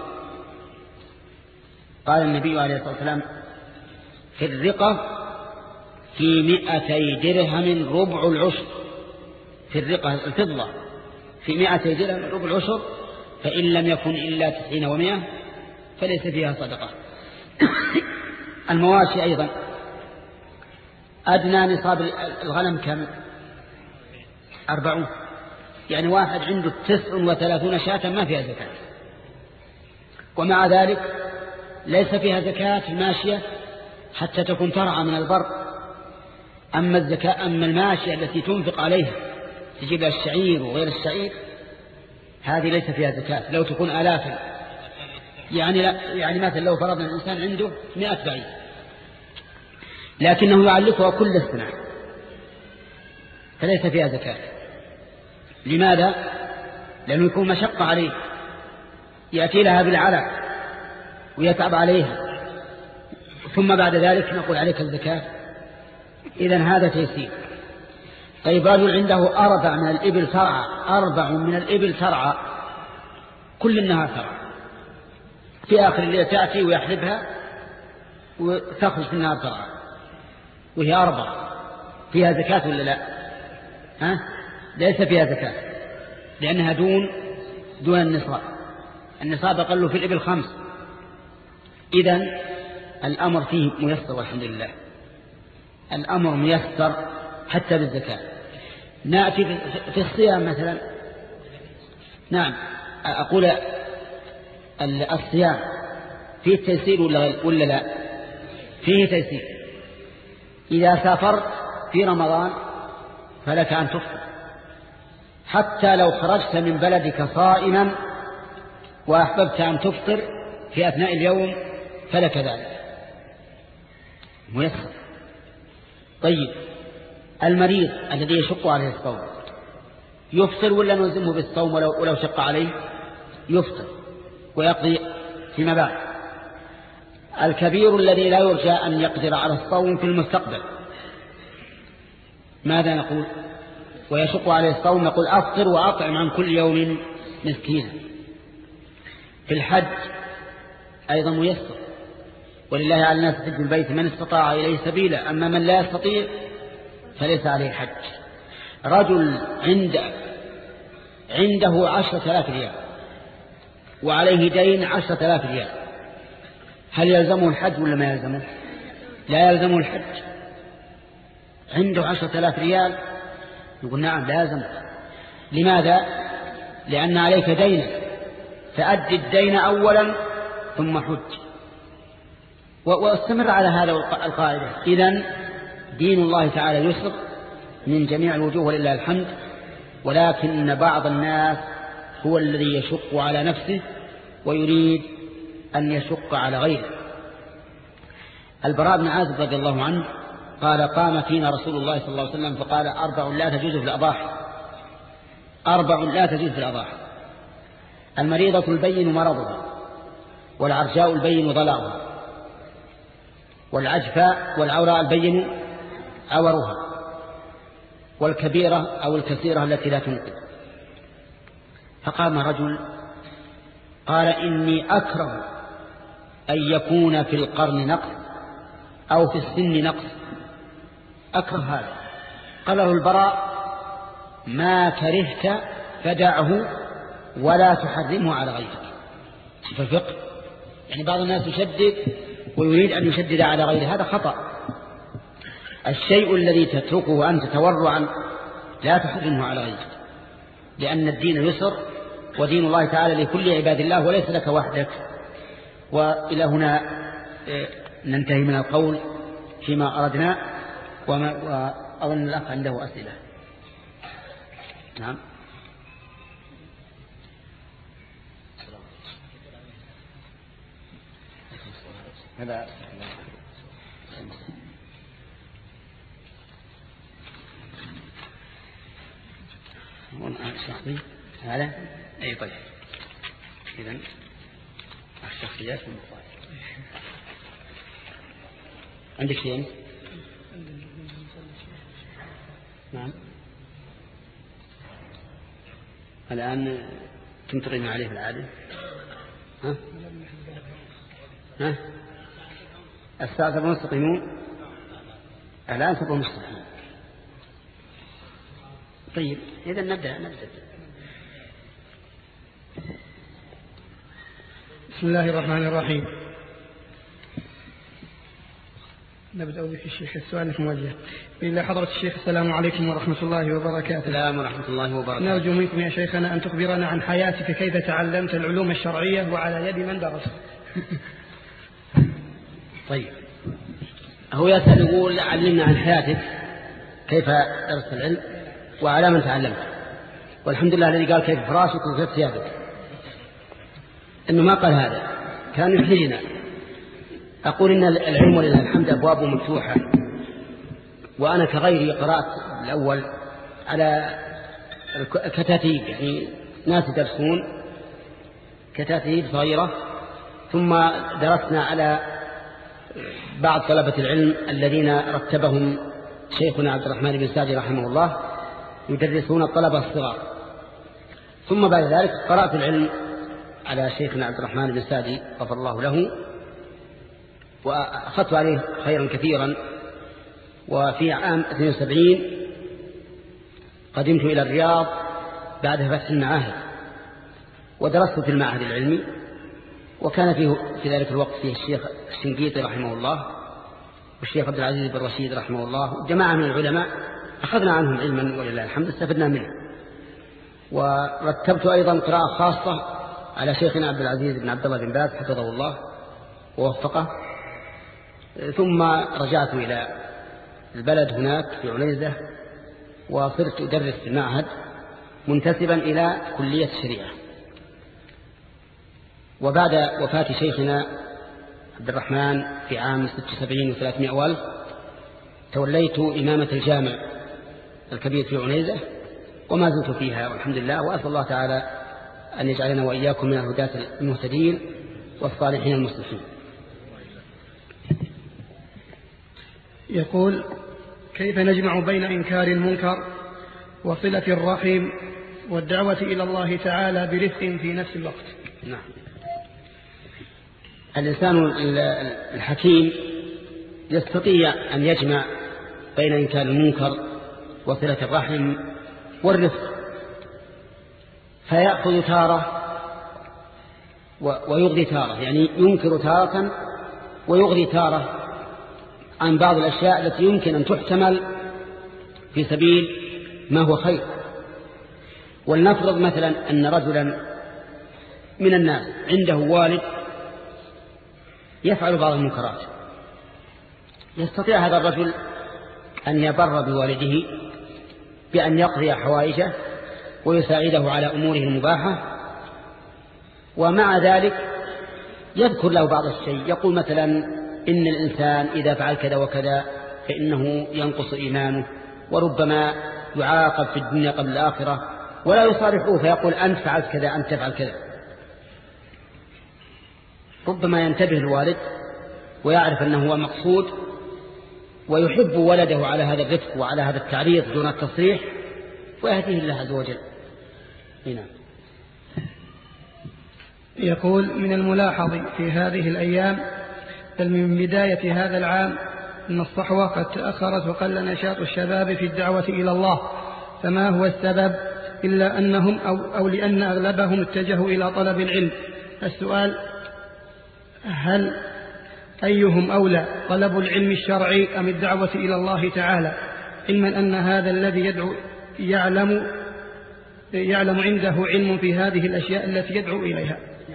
قال النبي عليه الصلاة والسلام في الرقة في مئتي درهم ربع العشر، في الرقة الفضة في مئتي درهم ربع العشر، فإن لم يكن إلا تسعين ومئة فليس فيها صدقة. المواشي أيضا أدنى نصاب الغنم كم؟ أربعون، يعني واحد عنده تسع وثلاثون شاة ما فيها زكاة، ومع ذلك ليس فيها زكاة الماشية حتى تكون ترعى من البر. أما الزكاة أما الماشية التي تنفق عليها تجيب الشعير وغير الشعير هذه ليس فيها زكاة، لو تكون آلافا. يعني لا يعني مثلا لو فرضنا الإنسان عنده مئة بعير لكنه يعلفها كل السنة فليس فيها زكاة. لماذا؟ لأنه يكون مشقة عليه، يأتي لها بالعلف ويتعب عليها، ثم بعد ذلك نقول عليك الزكاة. إذن هذا تيسير. طيب، رجل عنده أربع من الإبل ترعى، أربع من الإبل ترعى كل النهار ترعى، في آخر الليل تأتي ويحلبها وتخرج في النهار ترعى، وهي أربع، فيها زكاة ولا لا؟ ها؟ ليس فيها زكاة لأنها دون دون النصاب. النصاب أقل في الإبل خمس. إذن الأمر فيه ميسر والحمد لله، الأمر ميسر حتى بالزكاة. نأتي في الصيام مثلا. نعم، أقول الصيام فيه تيسير ولا لا؟ فيه تيسير. إذا سافرت في رمضان فلك أن تفطر، حتى لو خرجت من بلدك صائما وأحببت أن تفطر في أثناء اليوم فلك ذلك، ميسر. طيب، المريض الذي يشق عليه الصوم يفطر ولا نلزمه بالصوم ولو, ولو شق عليه؟ يفطر ويقضي فيما بعد. الكبير الذي لا يرجى أن يقدر على الصوم في المستقبل ماذا نقول؟ ويشق عليه الصوم نقول أفطر وأطعم عن كل يوم مسكينا. في الحج أيضا ميسر، ولله على الناس حج البيت من استطاع إليه سبيلا، أما من لا يستطيع فليس عليه حج. رجل عند عنده عشرة آلاف ريال وعليه دين عشرة آلاف ريال، هل يلزمه الحج ولا ما يلزمه؟ لا يلزمه الحج. عنده عشرة آلاف ريال يقول نعم لازم. لماذا؟ لأن عليك دينا، فأدي الدين أولا ثم حج، واستمر على هذا القاعدة. إذن دين الله تعالى يسر من جميع الوجوه ولله الحمد، ولكن بعض الناس هو الذي يشق على نفسه ويريد أن يشق على غيره. البراء بن عازب رضي الله عنه قال قام فينا رسول الله صلى الله عليه وسلم فقال أربع لا تجوز في الأضاحي، أربع لا تجوز في الأضاحي: المريضة البين مرضها، والعرجاء البين ضلعها، والعجفاء والعوراء البين عورها، والكبيرة أو الكثيرة التي لا تنقذ. فقام رجل قال إني أكره أن يكون في القرن نقص أو في السن نقص، أكره هذا. قال له البراء ما كرهت فدعه ولا تحرمه على غيرك. في الفقه يعني بعض الناس يشدد ويريد أن يشدد على غيره، هذا خطأ. الشيء الذي تتركه أنت تورعا لا تحرمه على غيرك، لأن الدين يسر ودين الله تعالى لكل عباد الله وليس لك وحدك. وإلى هنا ننتهي من القول فيما أردنا، وأظن الأخ عنده أسئلة. نعم. هذا الشخصي هذا أي طيب. إذن الشخصيات المختلفة. عندك شيء؟ نعم. الآن تمطرين عليه بالعادة؟ ها؟ ها؟ الساعة تبغون تستقيمون؟ الآن تبغون تستقيمون. طيب إذا نبدأ نبدأ. بسم الله الرحمن الرحيم. نبدأ بك الشيخ. السؤال الموجه إلى حضرة الشيخ: السلام عليكم ورحمة الله وبركاته. السلام ورحمة الله وبركاته. نرجو منكم يا شيخنا أن تخبرنا عن حياتك، كيف تعلمت العلوم الشرعية وعلى يد من درس؟ طيب، هو يسأل يقول: علمنا عن حياتك، كيف درست العلم وعلى من تعلمت. والحمد لله الذي قال كيف فراشك وكيف ثيابك، إنه ما قال هذا، كان يحيينا. أقول إن العلم ولله الحمد أبوابه مفتوحة، وأنا كغيري قرأت الأول على الكتاتيب، يعني ناس يدرسون كتاتيب صغيرة، ثم درسنا على بعض طلبة العلم الذين رتبهم شيخنا عبد الرحمن بن سعدي رحمه الله، يدرسون الطلبة الصغار. ثم بعد ذلك قرأت العلم على شيخنا عبد الرحمن بن سعدي غفر الله له، وأخذت عليه خيرا كثيرا. وفي عام اثنين وسبعين قدمت إلى الرياض بعد فتح المعاهد، ودرست في المعهد العلمي، وكان فيه في ذلك الوقت فيه الشيخ الشنقيطي رحمه الله والشيخ عبد العزيز بن رشيد رحمه الله، جماعة من العلماء أخذنا عنهم علما ولله الحمد استفدنا منه. ورتبت أيضا قراءة خاصة على شيخنا عبد العزيز بن عبد الله بن باز حفظه الله ووفقه. ثم رجعت إلى البلد هناك في عنيزة، وصرت أدرس في المعهد منتسبا إلى كلية الشريعة. وبعد وفاة شيخنا عبد الرحمن في عام ستة وسبعين وثلاثمائة والف توليت إمامة الجامع الكبير في عنيزة، وما زلت فيها والحمد لله. وأسأل الله تعالى أن يجعلنا وإياكم من الهداة المهتدين والصالحين المصلحين. يقول: كيف نجمع بين إنكار المنكر وصلة الرحم والدعوة إلى الله تعالى برفق في نفس الوقت؟ نعم. الإنسان الحكيم يستطيع أن يجمع بين إنكار المنكر وصلة الرحم والرفق، فيأخذ تارة ويغضي تارة، يعني ينكر تارة ويغضي تارة عن بعض الأشياء التي يمكن أن تحتمل في سبيل ما هو خير. ولنفرض مثلا أن رجلا من الناس عنده والد يفعل بعض المنكرات، يستطيع هذا الرجل أن يبر بوالده بأن يقضي حوائجه ويساعده على أموره المباحة، ومع ذلك يذكر له بعض الشيء، يقول مثلا إن الإنسان إذا فعل كذا وكذا فإنه ينقص إيمانه، وربما يعاقب في الدنيا قبل الآخرة، ولا يصارحه فيقول أنت فعلت كذا أنت تفعل كذا. ربما ينتبه الوالد ويعرف أنه هو مقصود ويحب ولده على هذا الرفق وعلى هذا التعريض دون التصريح، ويهديه الله عز وجل. هنا يقول: من الملاحظ في هذه الأيام بل من بداية هذا العام أن الصحوة قد تأخرت وقل نشاط الشباب في الدعوة إلى الله، فما هو السبب إلا أنهم أو, أو لأن أغلبهم اتجهوا إلى طلب العلم؟ السؤال: هل أيهم أولى، طلب العلم الشرعي أم الدعوة إلى الله تعالى، علما أن هذا الذي يدعو يعلم يعلم عنده علم في هذه الأشياء التي يدعو إليها.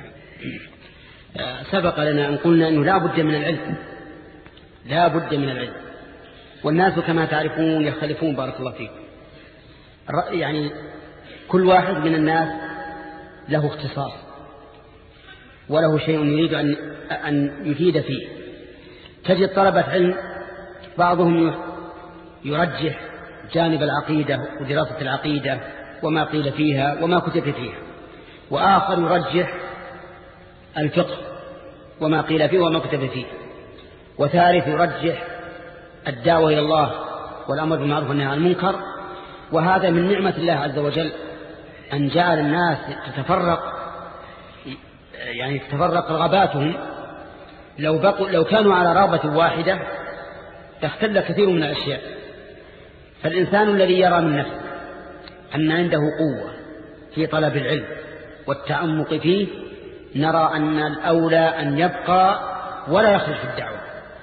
سبق لنا أن قلنا أنه لا بد من العلم، لا بد من العلم، والناس كما تعرفون يختلفون بارك الله فيكم، يعني كل واحد من الناس له اختصاص وله شيء يريد أن أن يفيد فيه. تجد طلبة علم بعضهم يرجح جانب العقيدة ودراسة العقيدة وما قيل فيها وما كتب فيها، وآخر يرجح الفقه وما قيل فيه وما كتب فيه، وثالث يرجح الدعوة إلى الله والأمر بالمعروف والنهي عن المنكر. وهذا من نعمة الله عز وجل أن جعل الناس تتفرق، يعني تتفرق رغباتهم. لو بقوا لو كانوا على رغبة واحدة تختل كثير من الأشياء. فالإنسان الذي يرى من نفسه أن عنده قوة في طلب العلم والتعمق فيه، نرى أن الأولى أن يبقى ولا يخرج في الدعوة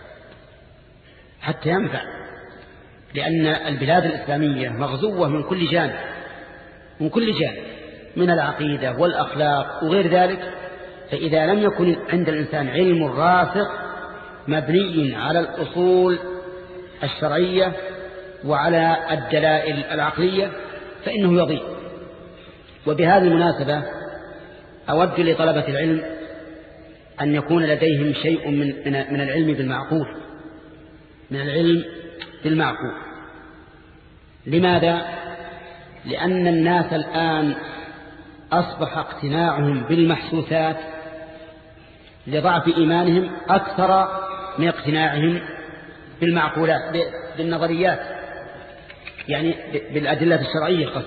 حتى ينفع، لأن البلاد الإسلامية مغزوة من كل جانب، من كل جانب من العقيدة والأخلاق وغير ذلك. فإذا لم يكن عند الإنسان علم راسخ مبني على الأصول الشرعية وعلى الدلائل العقلية فإنه يضيع. وبهذه المناسبة أود لطلبة العلم أن يكون لديهم شيء من من العلم بالمعقول، من العلم بالمعقول. لماذا؟ لأن الناس الآن أصبح اقتناعهم بالمحسوسات لضعف إيمانهم أكثر من اقتناعهم بالمعقولات، بالنظريات، يعني بالأدلة الشرعية قصد.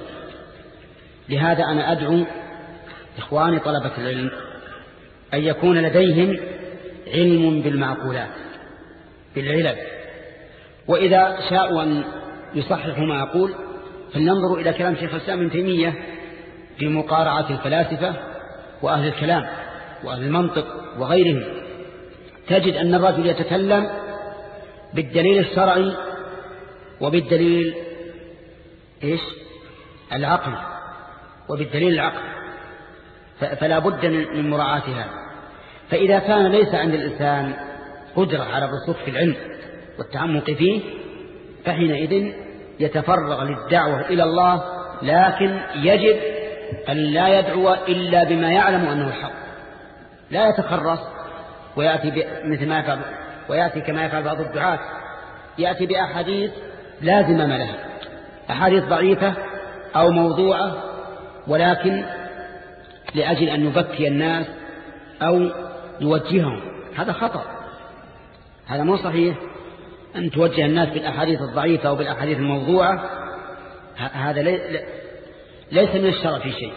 لهذا أنا أدعو إخواني طلبة العلم أن يكون لديهم علم بالمعقولات، بالعلم. وإذا شاءوا أن يصححوا ما أقول فلننظروا إلى كلام شيخ الإسلام ابن تيمية في مقارعة الفلاسفة وأهل الكلام وأهل المنطق وغيرهم. تجد أن الرجل يتكلم بالدليل الشرعي وبالدليل إيش؟ العقل، وبالدليل العقل، فلا بد من مراعاة هذا. فإذا كان ليس عند الإنسان قدرة على الرسوخ في العلم والتعمق فيه فحينئذ يتفرغ للدعوة إلى الله، لكن يجب أن لا يدعو إلا بما يعلم أنه الحق، لا يتخرص ويأتي مثل ما يفعل، ويأتي كما يفعل بعض الدعاة، يأتي بأحاديث لازمة لها، أحاديث ضعيفة أو موضوعة، ولكن لأجل أن يبكي الناس أو يوجههم. هذا خطأ، هذا مو صحيح. أن توجه الناس بالأحاديث الضعيفة أو بالأحاديث الموضوعة هذا ليس من الشرع في شيء.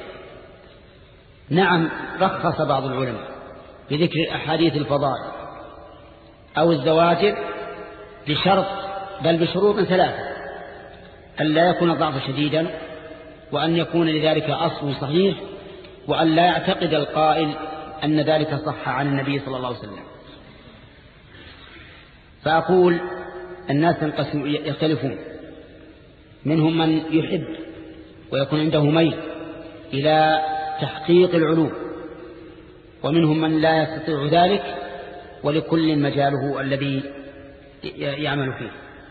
نعم رخص بعض العلماء بذكر أحاديث الفضائل أو الزواجر بشرط، بل بشروط ثلاثة: أن لا يكون الضعف شديدا، وأن يكون لذلك أصل صحيح، وأن لا يعتقد القائل أن ذلك صح عن النبي صلى الله عليه وسلم. فأقول الناس يختلفون، منهم من يحب ويكون عنده ميل إلى تحقيق العلوم، ومنهم من لا يستطيع ذلك، ولكل مجاله الذي يعمل فيه.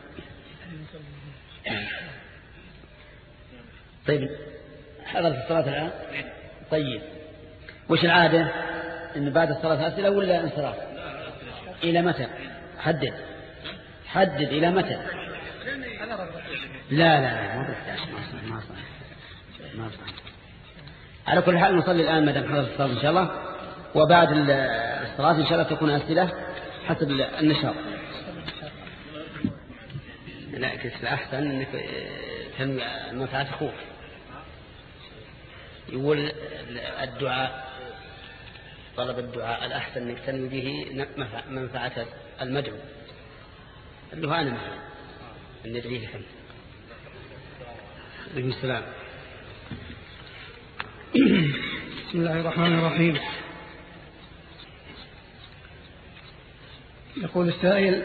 طيب حضرت الصلاة الآن؟ طيب وش العادة؟ إن بعد الصلاة أسئلة ولا انصراف؟ إلى متى؟ حدد حدد إلى متى؟ لا لا لا ما بحتاج، ما صح ما صح. على كل حال نصلي الآن مدام حضرت الصلاة إن شاء الله، وبعد الصلاة إن شاء الله تكون أسئلة حسب النشاط. لا كيس الأحسن أنك تنوي منفعة أخوك. يقول الدعاء، طلب الدعاء الأحسن أنك تنوي به منفعة المدعو. الدعاء أنا معي أن ندعي لك. عليكم السلام. بسم الله الرحمن الرحيم. يقول السائل: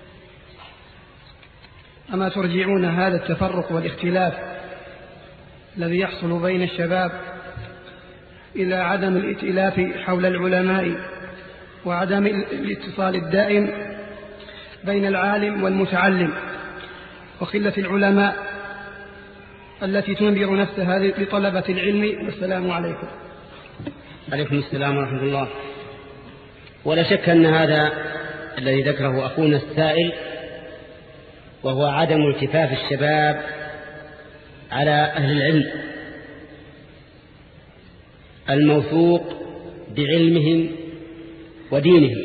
أما ترجعون هذا التفرق والاختلاف الذي يحصل بين الشباب إلى عدم الائتلاف حول العلماء وعدم الاتصال الدائم بين العالم والمتعلم وقلة العلماء التي تنذر نفسها لطلبة العلم. والسلام عليكم. عليكم السلام ورحمة الله. ولا شك أن هذا الذي ذكره أخونا السائل وهو عدم التفاف الشباب على أهل العلم الموثوق بعلمهم ودينهم،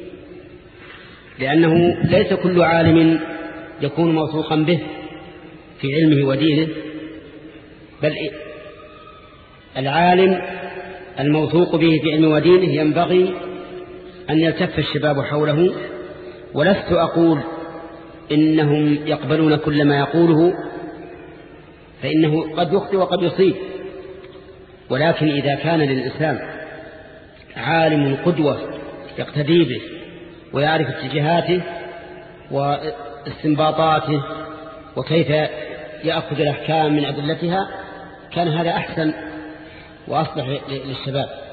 لأنه ليس كل عالم يكون موثوقا به في علمه ودينه، بل العالم الموثوق به في علمه ودينه ينبغي أن يلتف الشباب حوله. ولست أقول إنهم يقبلون كل ما يقوله، فإنه قد يخطئ وقد يصيب، ولكن إذا كان للإنسان عالم قدوة يقتدي به ويعرف اتجاهاته واستنباطاته وكيف يأخذ الأحكام من أدلتها، كان هذا أحسن وأصلح للشباب.